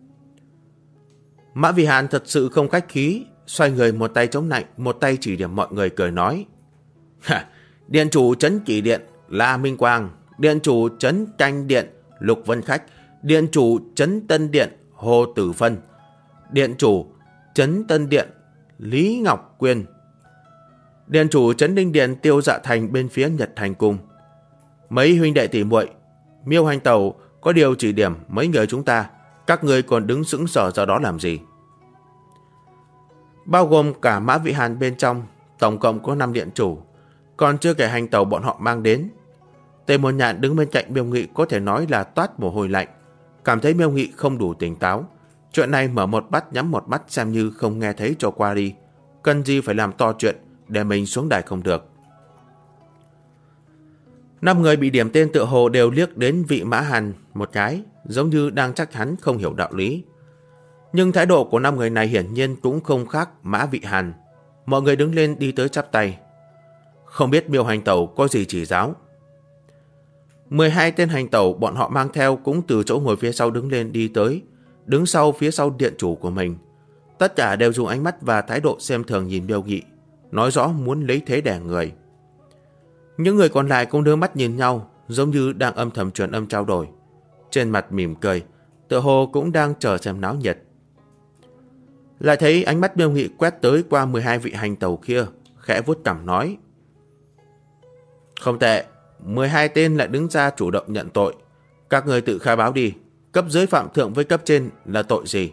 Mã Vị Hàn thật sự không khách khí, xoay người một tay chống nạnh, một tay chỉ điểm mọi người, cười nói: Điện chủ trấn Kỷ Điện La Minh Quang, điện chủ trấn Canh Điện Lục Vân Khách, điện chủ trấn Tân Điện Hồ Tử Phân, điện chủ trấn Tân Điện Lý Ngọc Quyên, điện chủ trấn Ninh Điện Tiêu Dạ Thành bên phía Nhật Thành Cung. Mấy huynh đệ tỷ muội, Miêu Hành Tẩu có điều chỉ điểm mấy người chúng ta, các người còn đứng sững sờ ra đó làm gì? Bao gồm cả Mã Vị Hàn bên trong, tổng cộng có 5 điện chủ, còn chưa kể Hành Tẩu bọn họ mang đến. Tề Môn Nhạn đứng bên cạnh Miêu Nghị có thể nói là toát mồ hôi lạnh, cảm thấy Miêu Nghị không đủ tỉnh táo. Chuyện này mở một mắt nhắm một mắt xem như không nghe thấy cho qua đi, cần gì phải làm to chuyện để mình xuống đài không được. 5 người bị điểm tên tựa hồ đều liếc đến vị Mã Hàn một cái, giống như đang trách hắn không hiểu đạo lý. Nhưng thái độ của 5 người này hiển nhiên cũng không khác Mã Vị Hàn. Mọi người đứng lên đi tới chắp tay. Không biết Miêu Hành Tẩu có gì chỉ giáo. 12 tên hành tẩu bọn họ mang theo cũng từ chỗ ngồi phía sau đứng lên đi tới, đứng sau phía sau điện chủ của mình. Tất cả đều dùng ánh mắt và thái độ xem thường nhìn Miêu Nghị, nói rõ muốn lấy thế đè người. Những người còn lại cũng đưa mắt nhìn nhau, giống như đang âm thầm truyền âm trao đổi. Trên mặt mỉm cười, tựa hồ cũng đang chờ xem náo nhiệt. Lại thấy ánh mắt Miêu Nghị quét tới qua 12 vị hành tẩu kia, khẽ vuốt cằm nói: Không tệ, 12 tên lại đứng ra chủ động nhận tội. Các người tự khai báo đi, cấp dưới phạm thượng với cấp trên là tội gì?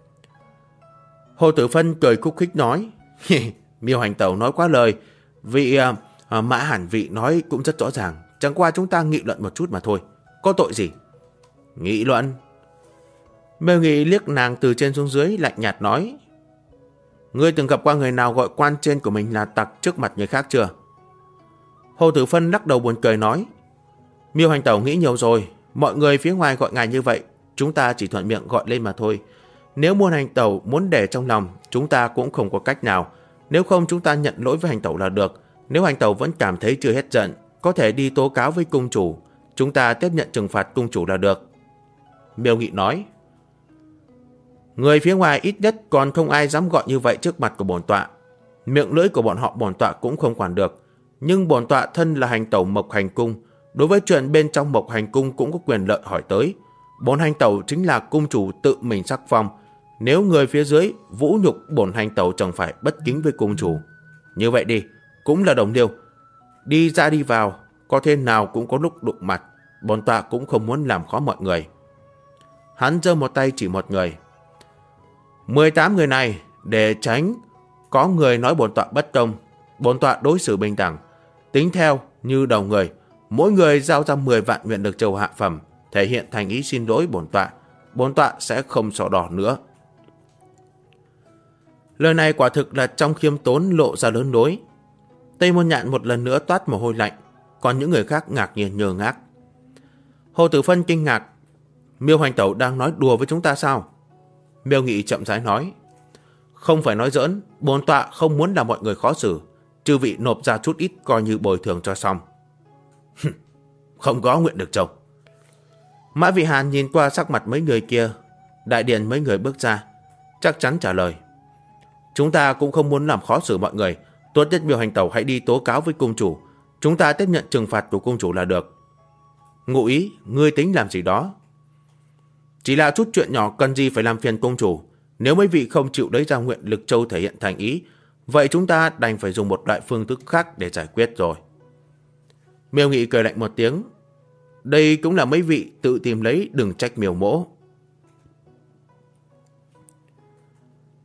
Hồ Tử Phân cười khúc khích nói: Miêu Hành Tẩu nói quá lời, vị Mã Hàn vị nói cũng rất rõ ràng, chẳng qua chúng ta nghị luận một chút mà thôi, có tội gì? Nghị luận? Miêu Nghị liếc nàng từ trên xuống dưới, lạnh nhạt nói: Ngươi từng gặp qua người nào gọi quan trên của mình là tặc trước mặt người khác chưa? Hồ Tử Phân lắc đầu buồn cười nói: Miêu Hành Tẩu nghĩ nhiều rồi, mọi người phía ngoài gọi ngài như vậy, chúng ta chỉ thuận miệng gọi lên mà thôi. Nếu Miêu Hành Tẩu muốn để trong lòng, chúng ta cũng không có cách nào. Nếu không chúng ta nhận lỗi với Hành Tẩu là được. Nếu Hành Tẩu vẫn cảm thấy chưa hết giận, có thể đi tố cáo với cung chủ, chúng ta tiếp nhận trừng phạt cung chủ là được. Miêu Nghị nói: Người phía ngoài ít nhất còn không ai dám gọi như vậy trước mặt của bổn tọa. Miệng lưỡi của bọn họ bổn tọa cũng không quản được, nhưng bổn tọa thân là hành tẩu Mộc Hành Cung, đối với chuyện bên trong Mộc Hành Cung cũng có quyền lợi hỏi tới. Bổn hành tẩu chính là cung chủ tự mình sắc phong, nếu người phía dưới vũ nhục bổn hành tẩu chẳng phải bất kính với cung chủ. Như vậy đi, cũng là đồng liêu, đi ra đi vào, có thế nào cũng có lúc đụng mặt, bổn tọa cũng không muốn làm khó mọi người. Hắn giơ một tay chỉ một người: 18 người này, để tránh có người nói bổn tọa bất công, bổn tọa đối xử bình đẳng, tính theo như đầu người, mỗi người giao ra 10 vạn nguyện lực châu hạ phẩm, thể hiện thành ý xin lỗi bổn tọa sẽ không sọ đỏ nữa. Lời này quả thực là trong khiêm tốn lộ ra lớn lối. Tây Môn Nhạn một lần nữa toát mồ hôi lạnh, còn những người khác ngạc nhiên ngơ ngác. Hồ Tử Phân kinh ngạc: Miêu Hành Tẩu đang nói đùa với chúng ta sao? Miêu Nghị chậm rãi nói: Không phải nói giỡn, bổn tọa không muốn làm mọi người khó xử, chư vị nộp ra chút ít coi như bồi thường cho xong. Không có nguyện được chồng. Mã Vị Hàn nhìn qua sắc mặt mấy người kia. Đại điện mấy người bước ra, chắc chắn trả lời: Chúng ta cũng không muốn làm khó xử mọi người, tốt nhất Miêu Hành Tẩu hãy đi tố cáo với cung chủ, chúng ta tiếp nhận trừng phạt của cung chủ là được. Ngụ ý, ngươi tính làm gì đó? Chỉ là chút chuyện nhỏ, cần gì phải làm phiền cung chủ. Nếu mấy vị không chịu lấy ra nguyện lực châu thể hiện thành ý, vậy chúng ta đành phải dùng một loại phương thức khác để giải quyết rồi. Miêu Nghị cười lạnh một tiếng: Đây cũng là mấy vị tự tìm lấy, đừng trách Miêu mỗ.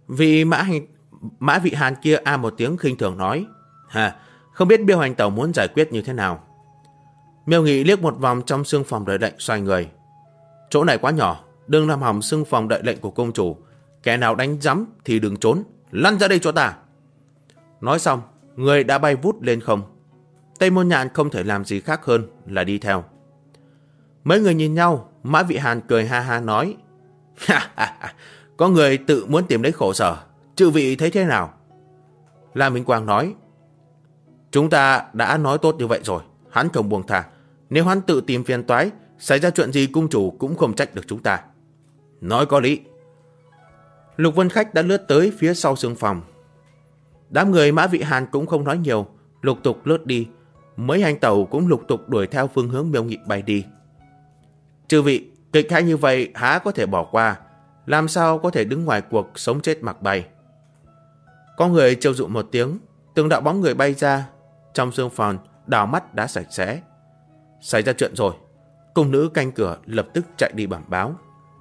Vị Mã Vị Hàn kia một tiếng khinh thường nói, không biết Miêu Hành Tẩu muốn giải quyết như thế nào. Miêu Nghị liếc một vòng trong xương phòng đợi lệnh, xoay người. Chỗ này quá nhỏ, đừng làm hỏng xương phòng đợi lệnh của công chủ. Kẻ nào đánh rắm thì đừng trốn, lăn ra đây cho ta. Nói xong, người đã bay vút lên không. Tây Môn Nhạn không thể làm gì khác hơn là đi theo. Mấy người nhìn nhau, Mã Vị Hàn cười ha ha nói, có người tự muốn tìm lấy khổ sở, chư vị thấy thế nào? La Minh Quang nói, chúng ta đã nói tốt như vậy rồi, hắn không buông tha. Nếu hắn tự tìm phiền toái, xảy ra chuyện gì cung chủ cũng không trách được chúng ta. Nói có lý. Lục Vân Khách đã lướt tới phía sau xương phòng. Đám người Mã Vị Hàn cũng không nói nhiều, lục tục lướt đi. Mấy hành tẩu cũng lục tục đuổi theo phương hướng Miêu Nghị bay đi. Chư vị, kịch hay như vậy há có thể bỏ qua, làm sao có thể đứng ngoài cuộc sống chết mặc bay. Có người trêu dụ một tiếng, từng đạo bóng người bay ra. Trong xương phòng đảo mắt đã sạch sẽ. Xảy ra chuyện rồi. Cung nữ canh cửa lập tức chạy đi bẩm báo.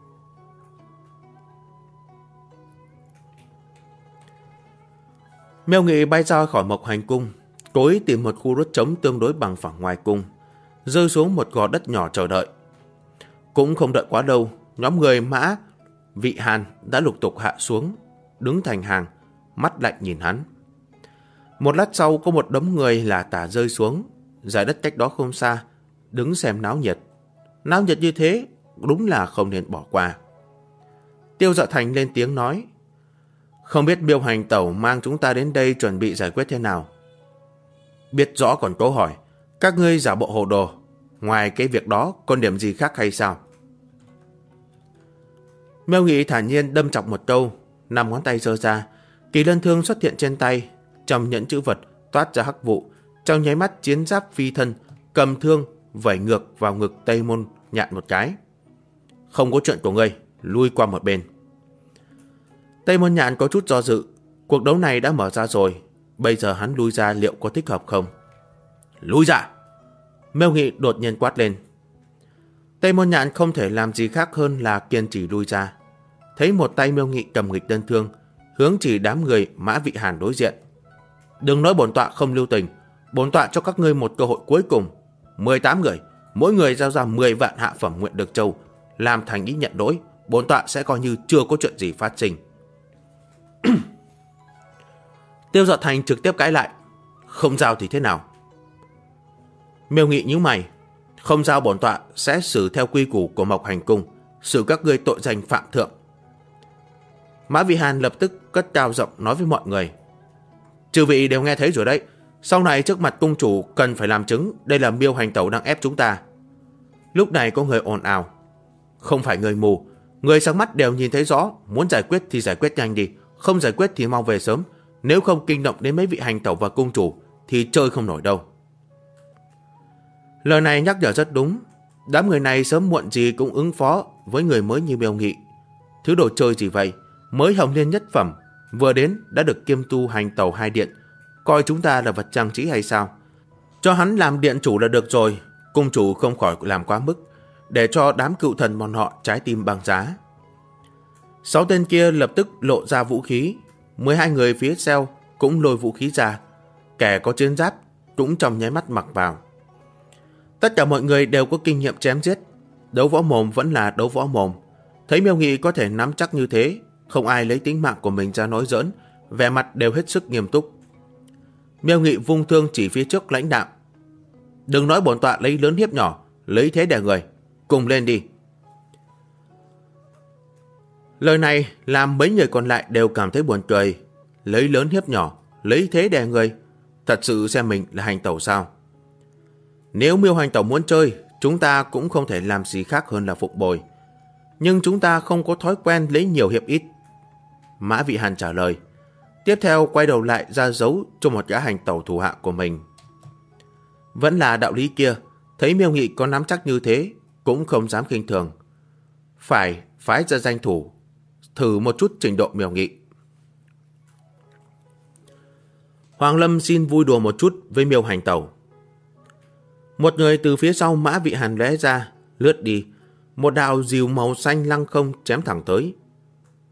Miêu Nghị bay ra khỏi Mộc Hành cung, cố ý tìm một khu đất trống tương đối bằng phẳng ngoài cung, rơi xuống một gò đất nhỏ chờ đợi. Cũng không đợi quá lâu, nhóm người Mã Vị Hàn đã lục tục hạ xuống, đứng thành hàng, mắt lạnh nhìn hắn. Một lát sau có một đống người lả tả rơi xuống, dải đất cách đó không xa, đứng xem náo nhiệt. Náo nhiệt như thế, đúng là không nên bỏ qua. Tiêu Dạ Thành lên tiếng nói, không biết Miêu Hành Tẩu mang chúng ta đến đây chuẩn bị giải quyết thế nào. Biết rõ còn câu hỏi, các ngươi giả bộ hồ đồ, ngoài cái việc đó còn điểm gì khác hay sao? Miêu Nghị thản nhiên đâm chọc một câu, 5 ngón tay giơ ra, kỳ lân thương xuất hiện trên tay, trong nhẫn chữ vật toát ra hắc vụ, trong nháy mắt chiến giáp phi thân, cầm thương vẩy ngược vào ngực Tây Môn Nhạn một cái. Không có chuyện của ngươi, lui qua một bên. Tây Môn Nhạn có chút do dự, cuộc đấu này đã mở ra rồi, bây giờ hắn lui ra liệu có thích hợp không? Lui ra! Miêu Nghị đột nhiên quát lên. Tây Môn Nhạn không thể làm gì khác hơn là kiên trì lui ra. Thấy một tay Miêu Nghị cầm nghịch đơn thương, hướng chỉ đám người Mã Vị Hàn đối diện. Đừng nói bổn tọa không lưu tình, bổn tọa cho các ngươi một cơ hội cuối cùng. 18 người, mỗi người giao ra 10 vạn hạ phẩm nguyện được châu, làm thành ý nhận lỗi, bổn tọa sẽ coi như chưa có chuyện gì phát sinh. Tiêu Dạ Thành trực tiếp cãi lại, không giao thì thế nào? Miêu Nghị nhíu mày, không giao bổn tọa sẽ xử theo quy củ của Mộc Hành cung, xử các ngươi tội danh phạm thượng. Mã Vị Hàn lập tức cất cao giọng nói với mọi người, chư vị đều nghe thấy rồi đấy, sau này trước mặt cung chủ cần phải làm chứng đây là Miêu Hành Tẩu đang ép chúng ta. Lúc này có người ồn ào, không phải người mù, người sáng mắt đều nhìn thấy rõ, muốn giải quyết thì giải quyết nhanh đi, không giải quyết thì mau về sớm, nếu không kinh động đến mấy vị hành tẩu và cung chủ thì chơi không nổi đâu. Lời này nhắc nhở rất đúng, đám người này sớm muộn gì cũng ứng phó với người mới như Miêu Nghị. Thứ đồ chơi gì vậy, mới Hồng Liên nhất phẩm, vừa đến đã được kiêm tu hành tẩu 2 điện, coi chúng ta là vật trang trí hay sao? Cho hắn làm điện chủ là được rồi, cung chủ không khỏi làm quá mức, để cho đám cựu thần bọn họ trái tim băng giá. 6 tên kia lập tức lộ ra vũ khí, 12 người phía sau cũng lôi vũ khí ra, kẻ có chiến giáp cũng trong nháy mắt mặc vào. Tất cả mọi người đều có kinh nghiệm chém giết, đấu võ mồm vẫn là đấu võ mồm. Thấy Miêu Nghị có thể nắm chắc như thế, không ai lấy tính mạng của mình ra nói giỡn, vẻ mặt đều hết sức nghiêm túc. Miêu Nghị vung thương chỉ phía trước lãnh đạm, đừng nói bổn tọa lấy lớn hiếp nhỏ, lấy thế đè người, cùng lên đi. Lời này làm mấy người còn lại đều cảm thấy buồn cười. Lấy lớn hiếp nhỏ, lấy thế đè người, thật sự xem mình là hành tẩu sao? Nếu Miêu Hành Tẩu muốn chơi, chúng ta cũng không thể làm gì khác hơn là phục bồi. Nhưng chúng ta không có thói quen lấy nhiều hiệp ít. Mã Vị Hàn trả lời. Tiếp theo quay đầu lại ra dấu cho một gã hành tẩu thủ hạ của mình. Vẫn là đạo lý kia, thấy Miêu Nghị có nắm chắc như thế, cũng không dám khinh thường. Phải phái ra danh thủ, thử một chút trình độ Miêu Nghị. Hoàng Lâm xin vui đùa một chút với Miêu Hành Tẩu. Một người từ phía sau Mã Vị Hàn lóe ra, lướt đi, một đạo rìu màu xanh lăng không chém thẳng tới.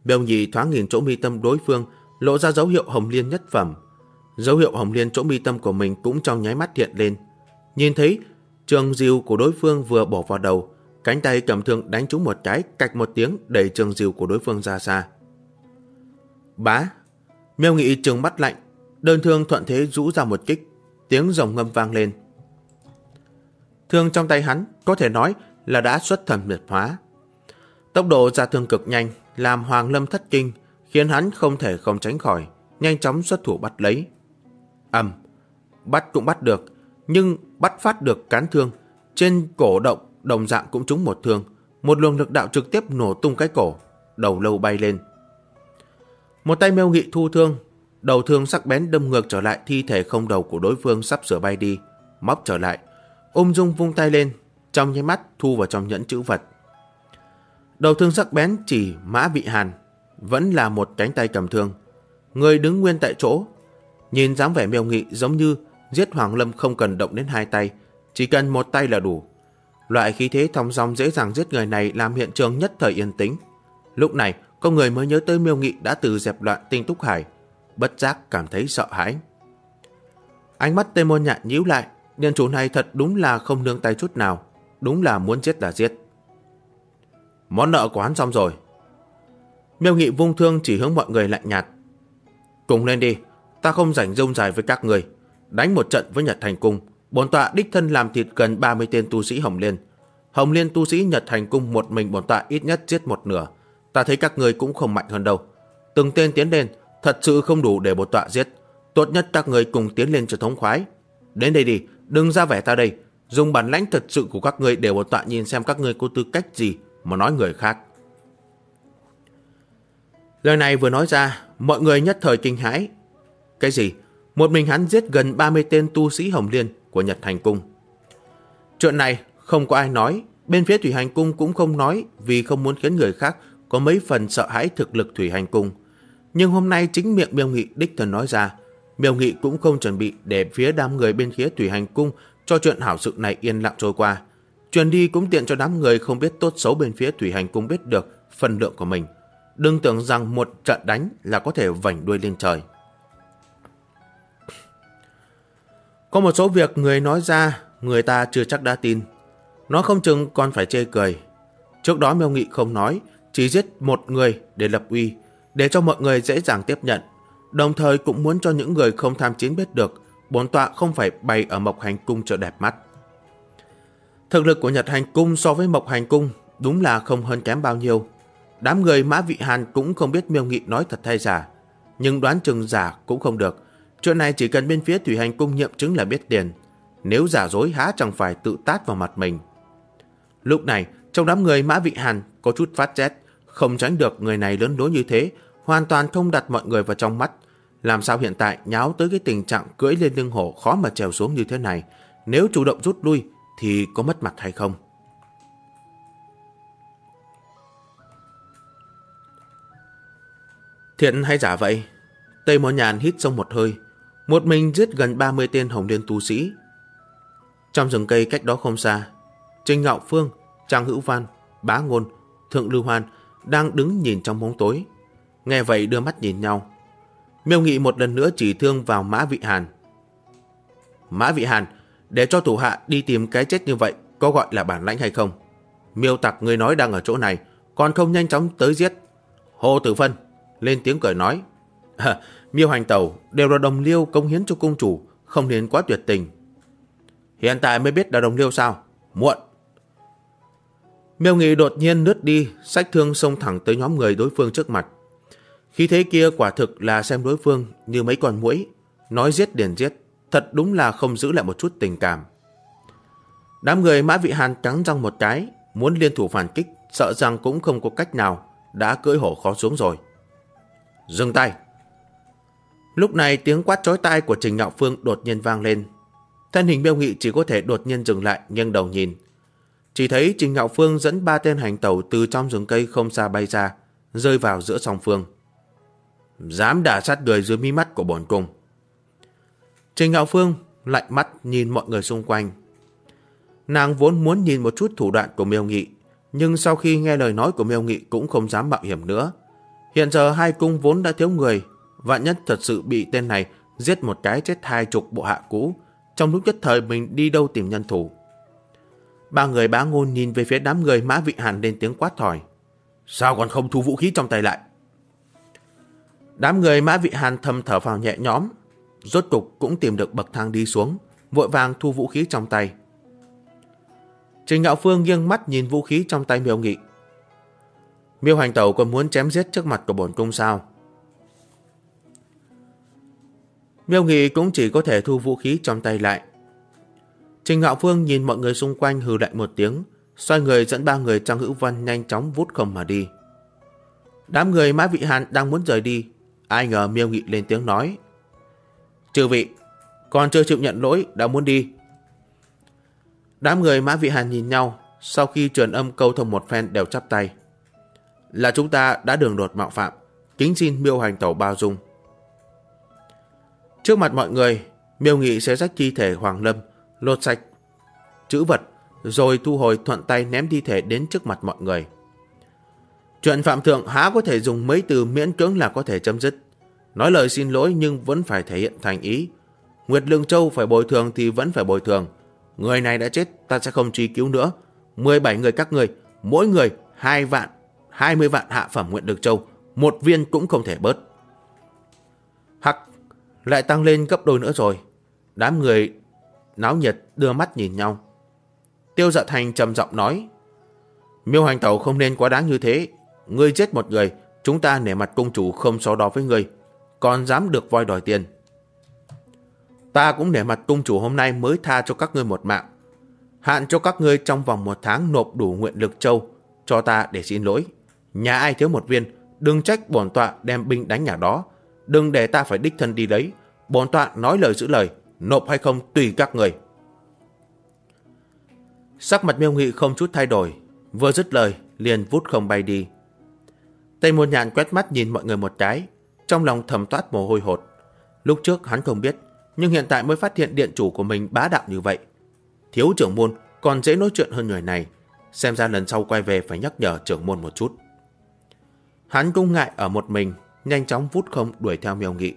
Miêu Nhị thoáng nhìn chỗ mi tâm đối phương, lộ ra dấu hiệu hồng liên nhất phẩm. Dấu hiệu hồng liên chỗ mi tâm của mình cũng trong nháy mắt hiện lên. Nhìn thấy trường diều của đối phương vừa bổ vào đầu, cánh tay cầm thương đánh trúng một cái, cạch một tiếng đẩy trường diều của đối phương ra xa. Bá! Miêu Nghị trừng mắt lạnh, đơn thương thuận thế rũ ra một kích, tiếng rồng ngâm vang lên. Thương trong tay hắn có thể nói là đã xuất thần nhập hóa. Tốc độ ra thương cực nhanh, làm Hoàng Lâm thất kinh, khiến hắn không thể không tránh khỏi, nhanh chóng xuất thủ bắt lấy. Bắt cũng bắt được, nhưng bắt phát được cán thương, trên cổ đồng dạng cũng trúng một thương, một luồng lực đạo trực tiếp nổ tung cái cổ, đầu lâu bay lên. Một tay Miêu Nghị thu thương, đầu thương sắc bén đâm ngược trở lại thi thể không đầu của đối phương sắp sửa bay đi, móc trở lại, ung dung vung tay lên, trong nháy mắt thu vào trong nhẫn trữ vật. Đầu thương sắc bén chỉ Mã Vị Hàn, vẫn là một cánh tay cầm thương, người đứng nguyên tại chỗ. Nhìn dáng vẻ Miêu Nghị giống như giết Hoàng Lâm không cần động đến hai tay, chỉ cần một tay là đủ. Loại khí thế thong dong dễ dàng giết người này làm hiện trường nhất thời yên tĩnh. Lúc này có người mới nhớ tới Miêu Nghị đã từ dẹp loạn Tinh Túc Hải, bất giác cảm thấy sợ hãi. Ánh mắt Tây Môn Nhạn nhíu lại, nhân chủ này thật đúng là không nương tay chút nào, đúng là muốn giết là giết. Món nợ của hắn xong rồi. Miêu Nghị vung thương chỉ hướng mọi người lạnh nhạt. Cùng lên đi, ta không rảnh rông dài với các người. Đánh một trận với Nhật Thành Cung, bổn tọa đích thân làm thịt gần 30 tên tu sĩ Hồng Liên. Hồng Liên tu sĩ Nhật Thành Cung một mình bổn tọa ít nhất giết một nửa. Ta thấy các người cũng không mạnh hơn đâu. Từng tên tiến lên, thật sự không đủ để bổn tọa giết. Tốt nhất các người cùng tiến lên cho thống khoái. Đến đây đi, đừng ra vẻ ta đây. Dùng bản lãnh thật sự của các người để bổn tọa nhìn xem các người có tư cách gì mà nói người khác. Lời này vừa nói ra, mọi người nhất thời kinh hãi. Cái gì? Một mình hắn giết gần 30 tên tu sĩ Hồng Liên của Nhật Thành Cung. Chuyện này không có ai nói, bên phía Thủy Hành Cung cũng không nói, vì không muốn khiến người khác có mấy phần sợ hãi thực lực Thủy Hành Cung. Nhưng hôm nay chính miệng Miêu Nghị đích thân nói ra, Miêu Nghị cũng không chuẩn bị để phía đám người bên phía Thủy Hành Cung cho chuyện hảo sự này yên lặng trôi qua. Truyền đi cũng tiện cho đám người không biết tốt xấu bên phía Thủy Hành Cung biết được phần lượng của mình. Đừng tưởng rằng một trận đánh là có thể vảnh đuôi lên trời. Có một số việc người nói ra, người ta chưa chắc đã tin. Nó không chừng còn phải chê cười. Trước đó Miêu Nghị không nói, chỉ giết một người để lập uy, để cho mọi người dễ dàng tiếp nhận. Đồng thời cũng muốn cho những người không tham chiến biết được, bổn tọa không phải bày ở Mộc Hành Cung cho đẹp mắt. Thực lực của Nhật Hành Cung so với Mộc Hành Cung đúng là không hơn kém bao nhiêu. Đám người Mã Vị Hàn cũng không biết Miêu Nghị nói thật hay giả, nhưng đoán chừng giả cũng không được. Chuyện này chỉ cần bên phía Thủy Hành Cung nghiệm chứng là biết liền. Nếu giả dối há chẳng phải tự tát vào mặt mình. Lúc này trong đám người Mã Vị Hàn có chút phát rét, không tránh được người này lớn lối như thế, hoàn toàn không đặt mọi người vào trong mắt. Làm sao hiện tại nháo tới cái tình trạng cưỡi lên lưng hổ khó mà trèo xuống như thế này, nếu chủ động rút lui thì có mất mặt hay không? Thiện hay giả vậy? Tây Môn Nhàn hít sâu một hơi, một mình giết gần 30 tên Hồng Liên tu sĩ. Trong rừng cây cách đó không xa, Trình Ngạo Phương, Trang Hữu Văn, Bá Ngôn, Thượng Lưu Hoan đang đứng nhìn trong bóng tối. Nghe vậy đưa mắt nhìn nhau. Miêu Nghị một lần nữa chỉ thương vào Mã Vị Hàn. Mã Vị Hàn, để cho thủ hạ đi tìm cái chết như vậy có gọi là bản lãnh hay không? Miêu tặc người nói đang ở chỗ này, còn không nhanh chóng tới giết. Hồ Tử Phân lên tiếng cười nói, Miêu Hành Tẩu đều là đồng liêu cống hiến cho cung chủ, không nên quá tuyệt tình. Hiện tại mới biết là đồng liêu sao? Muộn. Miêu Nghị đột nhiên lướt đi, xách thương xông thẳng tới nhóm người đối phương trước mặt. Khí thế kia quả thực là xem đối phương như mấy con muỗi, nói giết liền giết, thật đúng là không giữ lại một chút tình cảm. Đám người Mã Vị Hàn cắn răng một cái, muốn liên thủ phản kích, sợ rằng cũng không có cách nào, đã cưỡi hổ khó xuống rồi. Dừng tay. Lúc này tiếng quát chói tai của Trình Ngạo Phương đột nhiên vang lên. Thân hình Miêu Nghị chỉ có thể đột nhiên dừng lại, nghiêng đầu nhìn. Chỉ thấy Trình Ngạo Phương dẫn 3 tên hành tẩu từ trong rừng cây không xa bay ra, rơi vào giữa song phương. Dám đả sát người dưới mí mắt của bổn cung. Trình Ngạo Phương lạnh mắt nhìn mọi người xung quanh. Nàng vốn muốn nhìn một chút thủ đoạn của Miêu Nghị, nhưng sau khi nghe lời nói của Miêu Nghị cũng không dám mạo hiểm nữa. Hiện giờ hai cung vốn đã thiếu người, vạn nhất thật sự bị tên này giết một cái chết 20 bộ hạ cũ, trong lúc nhất thời mình đi đâu tìm nhân thủ. Ba người Bá Ngôn nhìn về phía đám người Mã Vị Hàn lên tiếng quát thỏi. Sao còn không thu vũ khí trong tay lại? Đám người Mã Vị Hàn thầm thở vào nhẹ nhõm, rốt cục cũng tìm được bậc thang đi xuống, vội vàng thu vũ khí trong tay. Trình Ngạo Phương nghiêng mắt nhìn vũ khí trong tay Miêu Nghị. Miêu hành tẩu còn muốn chém giết trước mặt của bổn cung sao? Miêu Nghị cũng chỉ có thể thu vũ khí trong tay lại. Trình Ngạo Phương nhìn mọi người xung quanh hừ lạnh một tiếng, xoay người dẫn ba người Trang Hữu Vân nhanh chóng vút không mà đi. Đám người Mã Vị Hàn đang muốn rời đi, ai ngờ Miêu Nghị lên tiếng nói. Chư vị, còn chưa chịu nhận lỗi đã muốn đi. Đám người Mã Vị Hàn nhìn nhau, sau khi truyền âm câu thông một phen đều chắp tay. Là chúng ta đã đường đột mạo phạm, kính xin Miêu hành tẩu bao dung. Trước mặt mọi người, Miêu Nghị xé rách thi thể Hoàng Lâm, lột sạch chữ vật, rồi thu hồi thuận tay ném thi thể đến trước mặt mọi người. Chuyện phạm thượng há có thể dùng mấy từ miễn cưỡng là có thể chấm dứt. Nói lời xin lỗi nhưng vẫn phải thể hiện thành ý. Nguyệt Lương Châu phải bồi thường thì vẫn phải bồi thường. Người này đã chết, ta sẽ không truy cứu nữa. 17 người các người, mỗi người 2 vạn, 20 vạn hạ phẩm Nguyệt Lương Châu, một viên cũng không thể bớt. Hắc, lại tăng lên gấp đôi nữa rồi. Đám người náo nhiệt đưa mắt nhìn nhau. Tiêu Dạ Thành trầm giọng nói. Miêu hành tẩu không nên quá đáng như thế. Ngươi giết một người, chúng ta nể mặt cung chủ không so đo với ngươi, còn dám được voi đòi tiền. Ta cũng nể mặt cung chủ hôm nay mới tha cho các ngươi một mạng. Hạn cho các ngươi trong vòng 1 tháng nộp đủ Nguyện Lực Châu cho ta để xin lỗi. Nhà ai thiếu một viên, đừng trách bổn tọa đem binh đánh nhà đó. Đừng để ta phải đích thân đi lấy. Bổn tọa nói lời giữ lời, nộp hay không tùy các người. Sắc mặt Miêu Nghị không chút thay đổi, vừa dứt lời liền vút không bay đi. Tây Môn Nhạn quét mắt nhìn mọi người một cái, trong lòng thầm toát mồ hôi hột. Lúc trước hắn không biết, nhưng hiện tại mới phát hiện điện chủ của mình bá đạo như vậy. Thiếu trưởng môn còn dễ nói chuyện hơn người này, xem ra lần sau quay về phải nhắc nhở trưởng môn một chút. Hắn cũng ngại ở một mình, nhanh chóng vút không đuổi theo Miêu Nghị.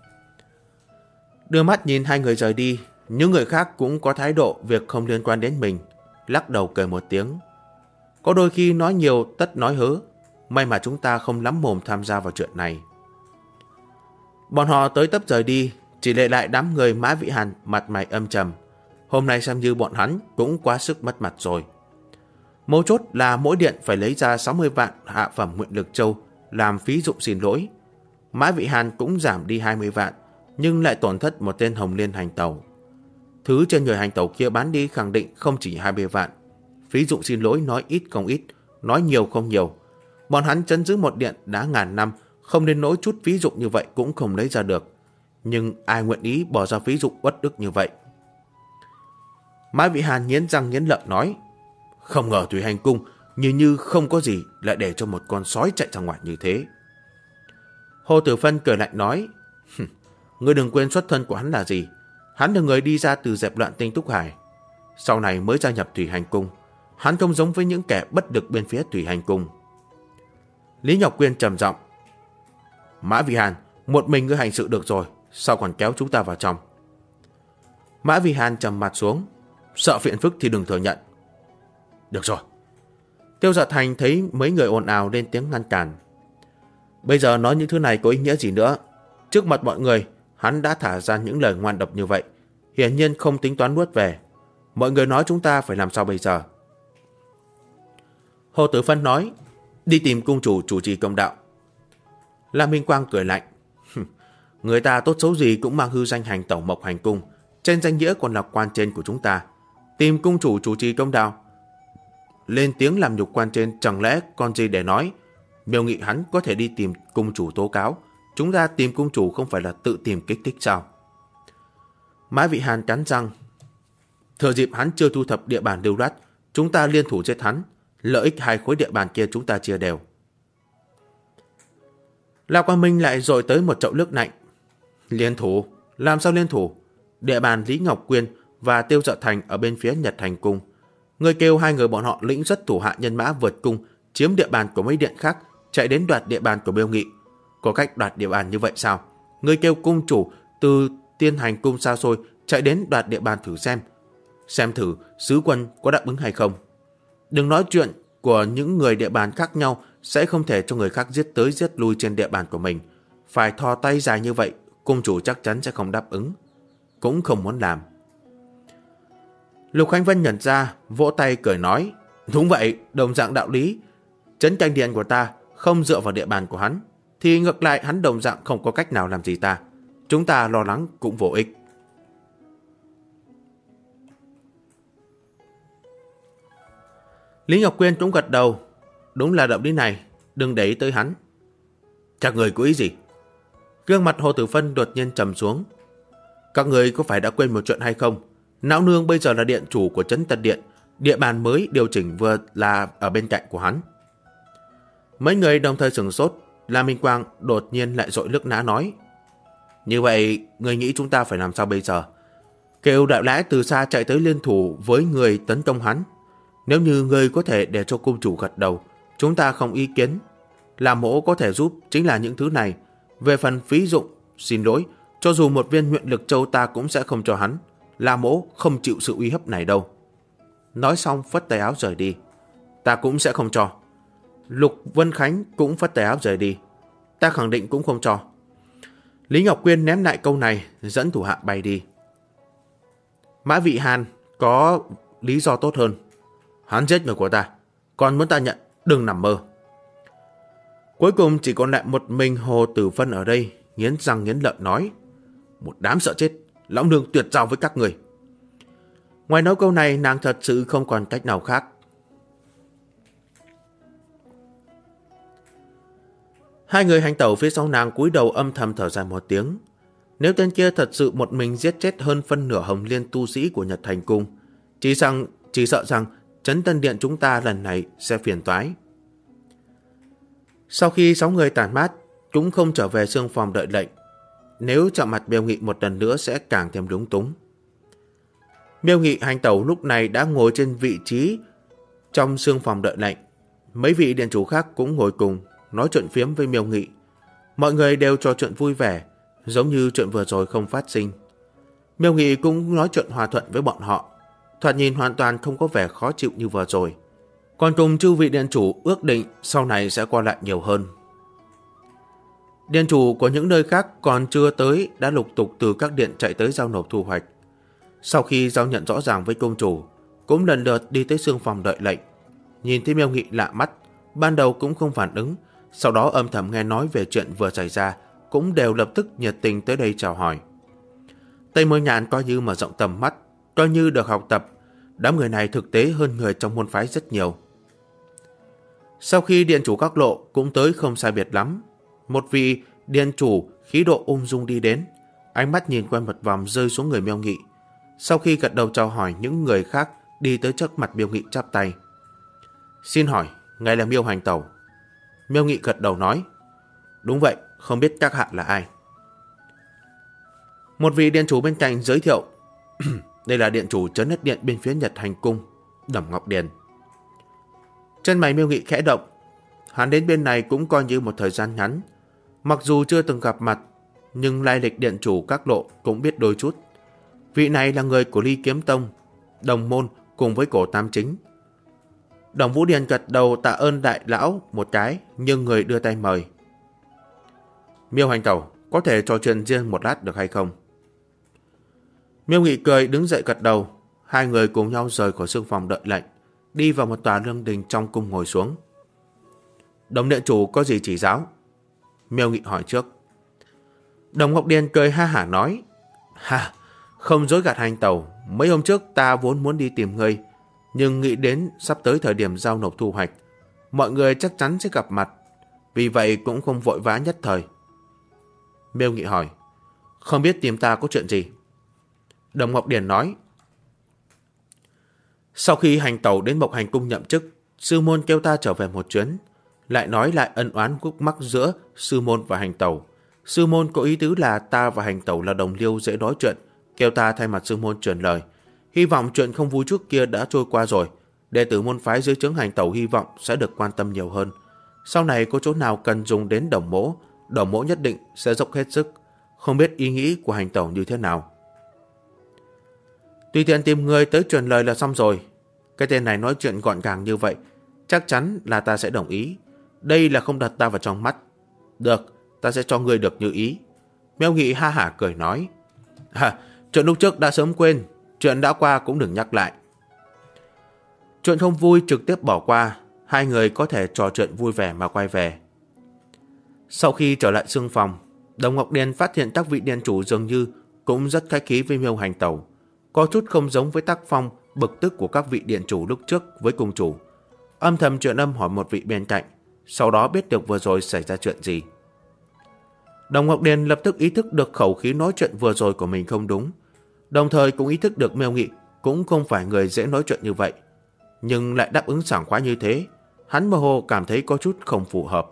Đưa mắt nhìn hai người rời đi, những người khác cũng có thái độ việc không liên quan đến mình, lắc đầu cười một tiếng. Có đôi khi nói nhiều tất nói hớ, may mà chúng ta không lắm mồm tham gia vào chuyện này. Bọn họ tới tấp rời đi, chỉ để lại đám người Mã Vị Hàn mặt mày âm trầm. Hôm nay xem như bọn hắn cũng quá sức mất mặt rồi. Mấu chốt là mỗi điện phải lấy ra 60 vạn hạ phẩm Nguyện Lực Châu làm phí dụng xin lỗi. Mã Vị Hàn cũng giảm đi 20 vạn, nhưng lại tổn thất một tên Hồng Liên hành tẩu. Thứ trên người hành tẩu kia bán đi khẳng định không chỉ 20 vạn. Phí dụng xin lỗi nói ít không ít, nói nhiều không nhiều. Bọn hắn trấn giữ một điện đã ngàn năm, không đến nỗi chút phí dụng như vậy cũng không lấy ra được. Nhưng ai nguyện ý bỏ ra phí dụng uất ức như vậy? Mã Vị Hàn nghiến răng nghiến lợi nói, không ngờ Thủy Hành Cung như không có gì lại để cho một con sói chạy ra ngoài như thế. Hồ Tử Phân cười lạnh nói, ngươi đừng quên xuất thân của hắn là gì. Hắn là người đi ra từ dẹp loạn Tinh Túc Hải, sau này mới gia nhập Thủy Hành Cung. Hắn không giống với những kẻ bất lực bên phía Thủy Hành Cung. Lý Ngọc Quyên trầm giọng, Mã Vị Hàn, một mình ngươi hành sự được rồi, sao còn kéo chúng ta vào trong? Mã Vị Hàn trầm mặt xuống, sợ phiền phức thì đừng thừa nhận. Được rồi. Tiêu Dạ Thành thấy mấy người ồn ào lên tiếng ngăn cản. Bây giờ nói những thứ này có ý nghĩa gì nữa? Trước mặt mọi người, hắn đã thả ra những lời ngoan độc như vậy, hiển nhiên không tính toán nuốt về. Mọi người nói chúng ta phải làm sao bây giờ? Hồ Tử Phân nói, đi tìm cung chủ chủ trì công đạo. Lam Minh Quang cười lạnh, người ta tốt xấu gì cũng mang hư danh hành tẩu Mộc Hành Cung, trên danh nghĩa còn là quan trên của chúng ta. Tìm cung chủ chủ trì công đạo, lên tiếng làm nhục quan trên, chẳng lẽ còn gì để nói? Miêu Nghị hắn có thể đi tìm cung chủ tố cáo, chúng ta tìm cung chủ không phải là tự tìm kích thích sao? Mã Vị Hàn cắn răng, thừa dịp hắn chưa thu thập địa bàn lưu loát, chúng ta liên thủ giết hắn, lợi ích 2 khối địa bàn kia chúng ta chia đều. La Quang Minh lại dội tới một chậu nước lạnh. Liên thủ? Làm sao liên thủ? Địa bàn Lý Ngọc Quyên và Tiêu Dạ Thành ở bên phía Nhật Thành Cung. Người kêu 2 người bọn họ lĩnh rất thủ hạ nhân mã vượt cung, chiếm địa bàn của mấy điện khác, chạy đến đoạt địa bàn của Miêu Nghị. Có cách đoạt địa bàn như vậy sao? Ngươi kêu cung chủ từ Tiên Hành cung xa xôi chạy đến đoạt địa bàn thử xem thử sứ quân có đáp ứng hay không. Đừng nói chuyện của những người địa bàn khác nhau sẽ không thể cho người khác giết tới giết lui trên địa bàn của mình. Phải thò tay dài như vậy, cung chủ chắc chắn sẽ không đáp ứng, cũng không muốn làm. Lục Khánh Vân nhận ra, vỗ tay cười nói, đúng vậy, đồng dạng đạo lý. Trấn Canh Điện của ta không dựa vào địa bàn của hắn, thì ngược lại hắn đồng dạng không có cách nào làm gì ta. Chúng ta lo lắng cũng vô ích. Lý Ngọc Quyên cũng gật đầu. Đúng là đạo lý này, đừng để ý tới hắn. Các người có ý gì? Gương mặt Hồ Tử Phân đột nhiên trầm xuống. Các người có phải đã quên một chuyện hay không? Não Nương bây giờ là điện chủ của Trấn Tân Điện, địa bàn mới điều chỉnh vừa là ở bên cạnh của hắn. Mấy người đồng thời sửng sốt. La Minh Quang đột nhiên lại dội nước nã nói, như vậy người nghĩ chúng ta phải làm sao bây giờ? Kêu Đại Lãi từ xa chạy tới liên thủ với người tấn công hắn. Nếu như người có thể để cho cung chủ gật đầu, chúng ta không ý kiến. La Mỗ có thể giúp chính là những thứ này. Về phần phí dụng, xin lỗi, cho dù một viên nguyện lực châu ta cũng sẽ không cho hắn. La Mỗ không chịu sự uy hiếp này đâu. Nói xong phất tay áo rời đi. Ta cũng sẽ không cho. Lục Vân Khánh cũng phất tay áo rời đi. Ta khẳng định cũng không cho. Lý Ngọc Quyên ném lại câu này, dẫn thủ hạ bay đi. Mã Vị Hàn có lý do tốt hơn. Hắn giết người của ta, còn muốn ta nhận, đừng nằm mơ. Cuối cùng chỉ còn lại một mình Hồ Tử Phân ở đây, nghiến răng nghiến lợi nói, một đám sợ chết, lão nương tuyệt giao với các người. Ngoài nói câu này, nàng thật sự không còn cách nào khác. Hai người hành tẩu phía sau nàng cúi đầu âm thầm thở dài một tiếng. Nếu tên kia thật sự một mình giết chết hơn phân nửa Hồng Liên tu sĩ của Nhật Thành Cung, chỉ sợ rằng Trấn Tân Điện chúng ta lần này sẽ phiền toái. Sau khi 6 người tản mát, cũng không trở về xương phòng đợi lệnh. Nếu chạm mặt Miêu Nghị một lần nữa sẽ càng thêm lúng túng. Miêu Nghị hành tẩu lúc này đã ngồi trên vị trí trong xương phòng đợi lệnh. Mấy vị điện chủ khác cũng ngồi cùng, nói chuyện phiếm với Miêu Nghị. Mọi người đều trò chuyện vui vẻ, giống như chuyện vừa rồi không phát sinh. Miêu Nghị cũng nói chuyện hòa thuận với bọn họ, thoạt nhìn hoàn toàn không có vẻ khó chịu như vừa rồi. Còn cùng chư vị điện chủ ước định sau này sẽ qua lại nhiều hơn. Điện chủ của những nơi khác còn chưa tới đã lục tục từ các điện chạy tới giao nộp thu hoạch. Sau khi giao nhận rõ ràng với công chủ, cũng lần lượt đi tới xương phòng đợi lệnh. Nhìn thấy Miêu Nghị lạ mắt, ban đầu cũng không phản ứng, sau đó âm thầm nghe nói về chuyện vừa xảy ra, cũng đều lập tức nhiệt tình tới đây chào hỏi. Tây Mơ Nhạn coi như mở rộng tầm mắt, coi như được học tập, đám người này thực tế hơn người trong môn phái rất nhiều. Sau khi điện chủ các lộ cũng tới không sai biệt lắm, một vị điện chủ khí độ ung dung đi đến, ánh mắt nhìn quanh một vòng rơi xuống người Miêu Nghị. Sau khi gật đầu chào hỏi những người khác, đi tới trước mặt Miêu Nghị chắp tay. Xin hỏi, ngài là Miêu Hành Tẩu? Miêu Nghị gật đầu nói, đúng vậy, không biết các hạ là ai. Một vị điện chủ bên cạnh giới thiệu, đây là điện chủ Trấn Nhất Điện bên phía Nhật Hành Cung, Đẩm Ngọc Điền. Chân mày Miêu Nghị khẽ động, hắn đến bên này cũng coi như một thời gian ngắn, mặc dù chưa từng gặp mặt, nhưng lai lịch điện chủ các lộ cũng biết đôi chút. Vị này là người của Ly Kiếm Tông, đồng môn cùng với Cổ Tam Chính. Đồng Vũ Điền gật đầu tạ ơn đại lão một cái, nhưng người đưa tay mời. Miêu Hành Tẩu, có thể trò chuyện riêng một lát được hay không? Miêu Nghị cười đứng dậy gật đầu. Hai người cùng nhau rời khỏi xương phòng đợi lệnh, đi vào một tòa lương đình trong cung ngồi xuống. Đồng điện chủ có gì chỉ giáo? Miêu Nghị hỏi trước. Đồng Ngọc Điền cười ha hả nói, không dối gạt Hành Tẩu, mấy hôm trước ta vốn muốn đi tìm ngươi, nhưng nghĩ đến sắp tới thời điểm giao nộp thu hoạch, mọi người chắc chắn sẽ gặp mặt, vì vậy cũng không vội vã nhất thời. Miêu Nghị hỏi, không biết tìm ta có chuyện gì? Đồng Ngọc Điền nói, sau khi Hành Tẩu đến Mộc Hành Cung nhậm chức, sư môn kêu ta trở về một chuyến, lại nói lại ân oán khúc mắc giữa sư môn và Hành Tẩu. Sư môn có ý tứ là ta và Hành Tẩu là đồng liêu dễ nói chuyện, kêu ta thay mặt sư môn truyền lời. Hy vọng chuyện không vui trước kia đã trôi qua rồi, đệ tử môn phái dưới trướng Hành Tẩu hy vọng sẽ được quan tâm nhiều hơn. Sau này có chỗ nào cần dùng đến đồng mỗ nhất định sẽ dốc hết sức. Không biết ý nghĩ của hành tẩu như thế nào. Tùy tiện tìm người tới truyền lời là xong rồi. Cái tên này nói chuyện gọn gàng như vậy, chắc chắn là ta sẽ đồng ý. Đây là không đặt ta vào trong mắt. Được, ta sẽ cho ngươi được như ý. Mêu Nghị ha hả cười nói. Chuyện lúc trước đã sớm quên, chuyện đã qua cũng đừng nhắc lại. Chuyện không vui trực tiếp bỏ qua, hai người có thể trò chuyện vui vẻ mà quay về. Sau khi trở lại xương phòng, Đồng Ngọc Điền phát hiện các vị điện chủ dường như cũng rất khách khí với Miêu hành tẩu, có chút không giống với tác phong bực tức của các vị điện chủ lúc trước với cung chủ. Âm thầm truyền âm hỏi một vị bên cạnh, sau đó biết được vừa rồi xảy ra chuyện gì. Đồng Ngọc Điền lập tức ý thức được khẩu khí nói chuyện vừa rồi của mình không đúng, đồng thời cũng ý thức được Miêu Nghị cũng không phải người dễ nói chuyện như vậy, nhưng lại đáp ứng sảng khoái như thế, hắn mơ hồ cảm thấy có chút không phù hợp.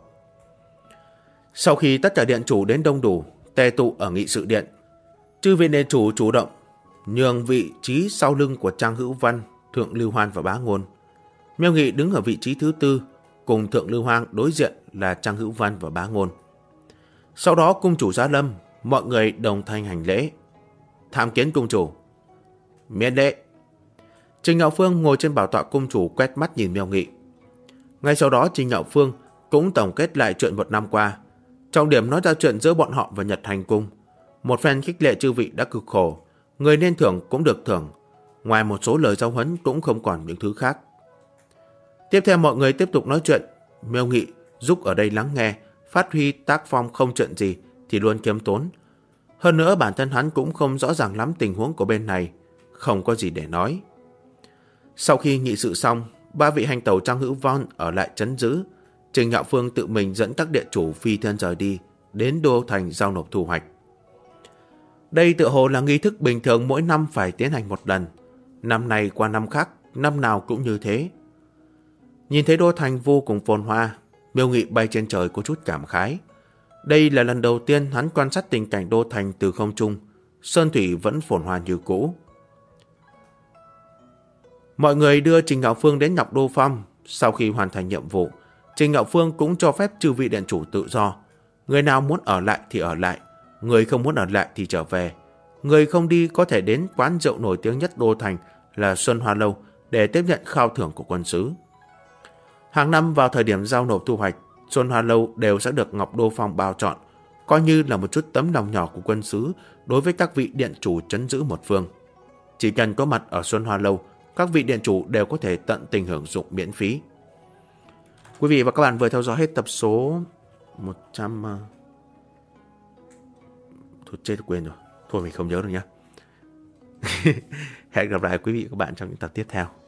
Sau khi tất cả điện chủ đến đông đủ, tề tụ ở nghị sự điện, chư vị điện chủ chủ động nhường vị trí sau lưng của Trang Hữu Văn, Thượng Lưu Hoan và Bá Ngôn. Miêu Nghị đứng ở vị trí thứ tư, cùng Thượng Lưu Hoan đối diện là Trang Hữu Văn và Bá Ngôn. Sau đó cung chủ giá lâm, mọi người đồng thanh hành lễ. Tham kiến cung chủ. Miễn lễ. Trình Ngạo Phương ngồi trên bảo tọa cung chủ quét mắt nhìn Miêu Nghị. Ngay sau đó Trình Ngạo Phương cũng tổng kết lại chuyện một năm qua, trọng điểm nói ra chuyện giữa bọn họ và Nhật Hành Cung. Một phen khích lệ chư vị đã cực khổ, người nên thưởng cũng được thưởng, ngoài một số lời giáo huấn cũng không còn những thứ khác. Tiếp theo mọi người tiếp tục nói chuyện, Miêu Nghị giúp ở đây lắng nghe, phát huy tác phong không chuyện gì thì luôn kiêm tốn. Hơn nữa bản thân hắn cũng không rõ ràng lắm tình huống của bên này, không có gì để nói. Sau khi nghị sự xong, ba vị hành tẩu Trang Hữu Văn ở lại trấn giữ, Trình Ngạo Phương tự mình dẫn các địa chủ phi thân rời đi, đến đô thành giao nộp thu hoạch. Đây tựa hồ là nghi thức bình thường mỗi năm phải tiến hành một lần, năm này qua năm khác, năm nào cũng như thế. Nhìn thấy đô thành vô cùng phồn hoa, Miêu Nghị bay trên trời có chút cảm khái. Đây là lần đầu tiên hắn quan sát tình cảnh đô thành từ không trung, sơn thủy vẫn phồn hoa như cũ. Mọi người đưa Trình Ngạo Phương đến Ngọc Đô Phong. Sau khi hoàn thành nhiệm vụ, Trình Ngạo Phương cũng cho phép chư vị điện chủ tự do. Người nào muốn ở lại thì ở lại, người không muốn ở lại thì trở về. Người không đi có thể đến quán rượu nổi tiếng nhất đô thành là Xuân Hoa Lâu để tiếp nhận khao thưởng của quân sứ. Hàng năm vào thời điểm giao nộp thu hoạch, Xuân Hoa Lâu đều sẽ được Ngọc Đô Phong bao trọn, coi như là một chút tấm lòng nhỏ của quân sứ đối với các vị điện chủ trấn giữ một phương. Chỉ cần có mặt ở Xuân Hoa Lâu, các vị điện chủ đều có thể tận tình hưởng dụng miễn phí. Quý vị và các bạn vừa theo dõi hết tập số 100... Thôi chết quên rồi. Thôi mình không nhớ được nhé. Hẹn gặp lại quý vị và các bạn trong những tập tiếp theo.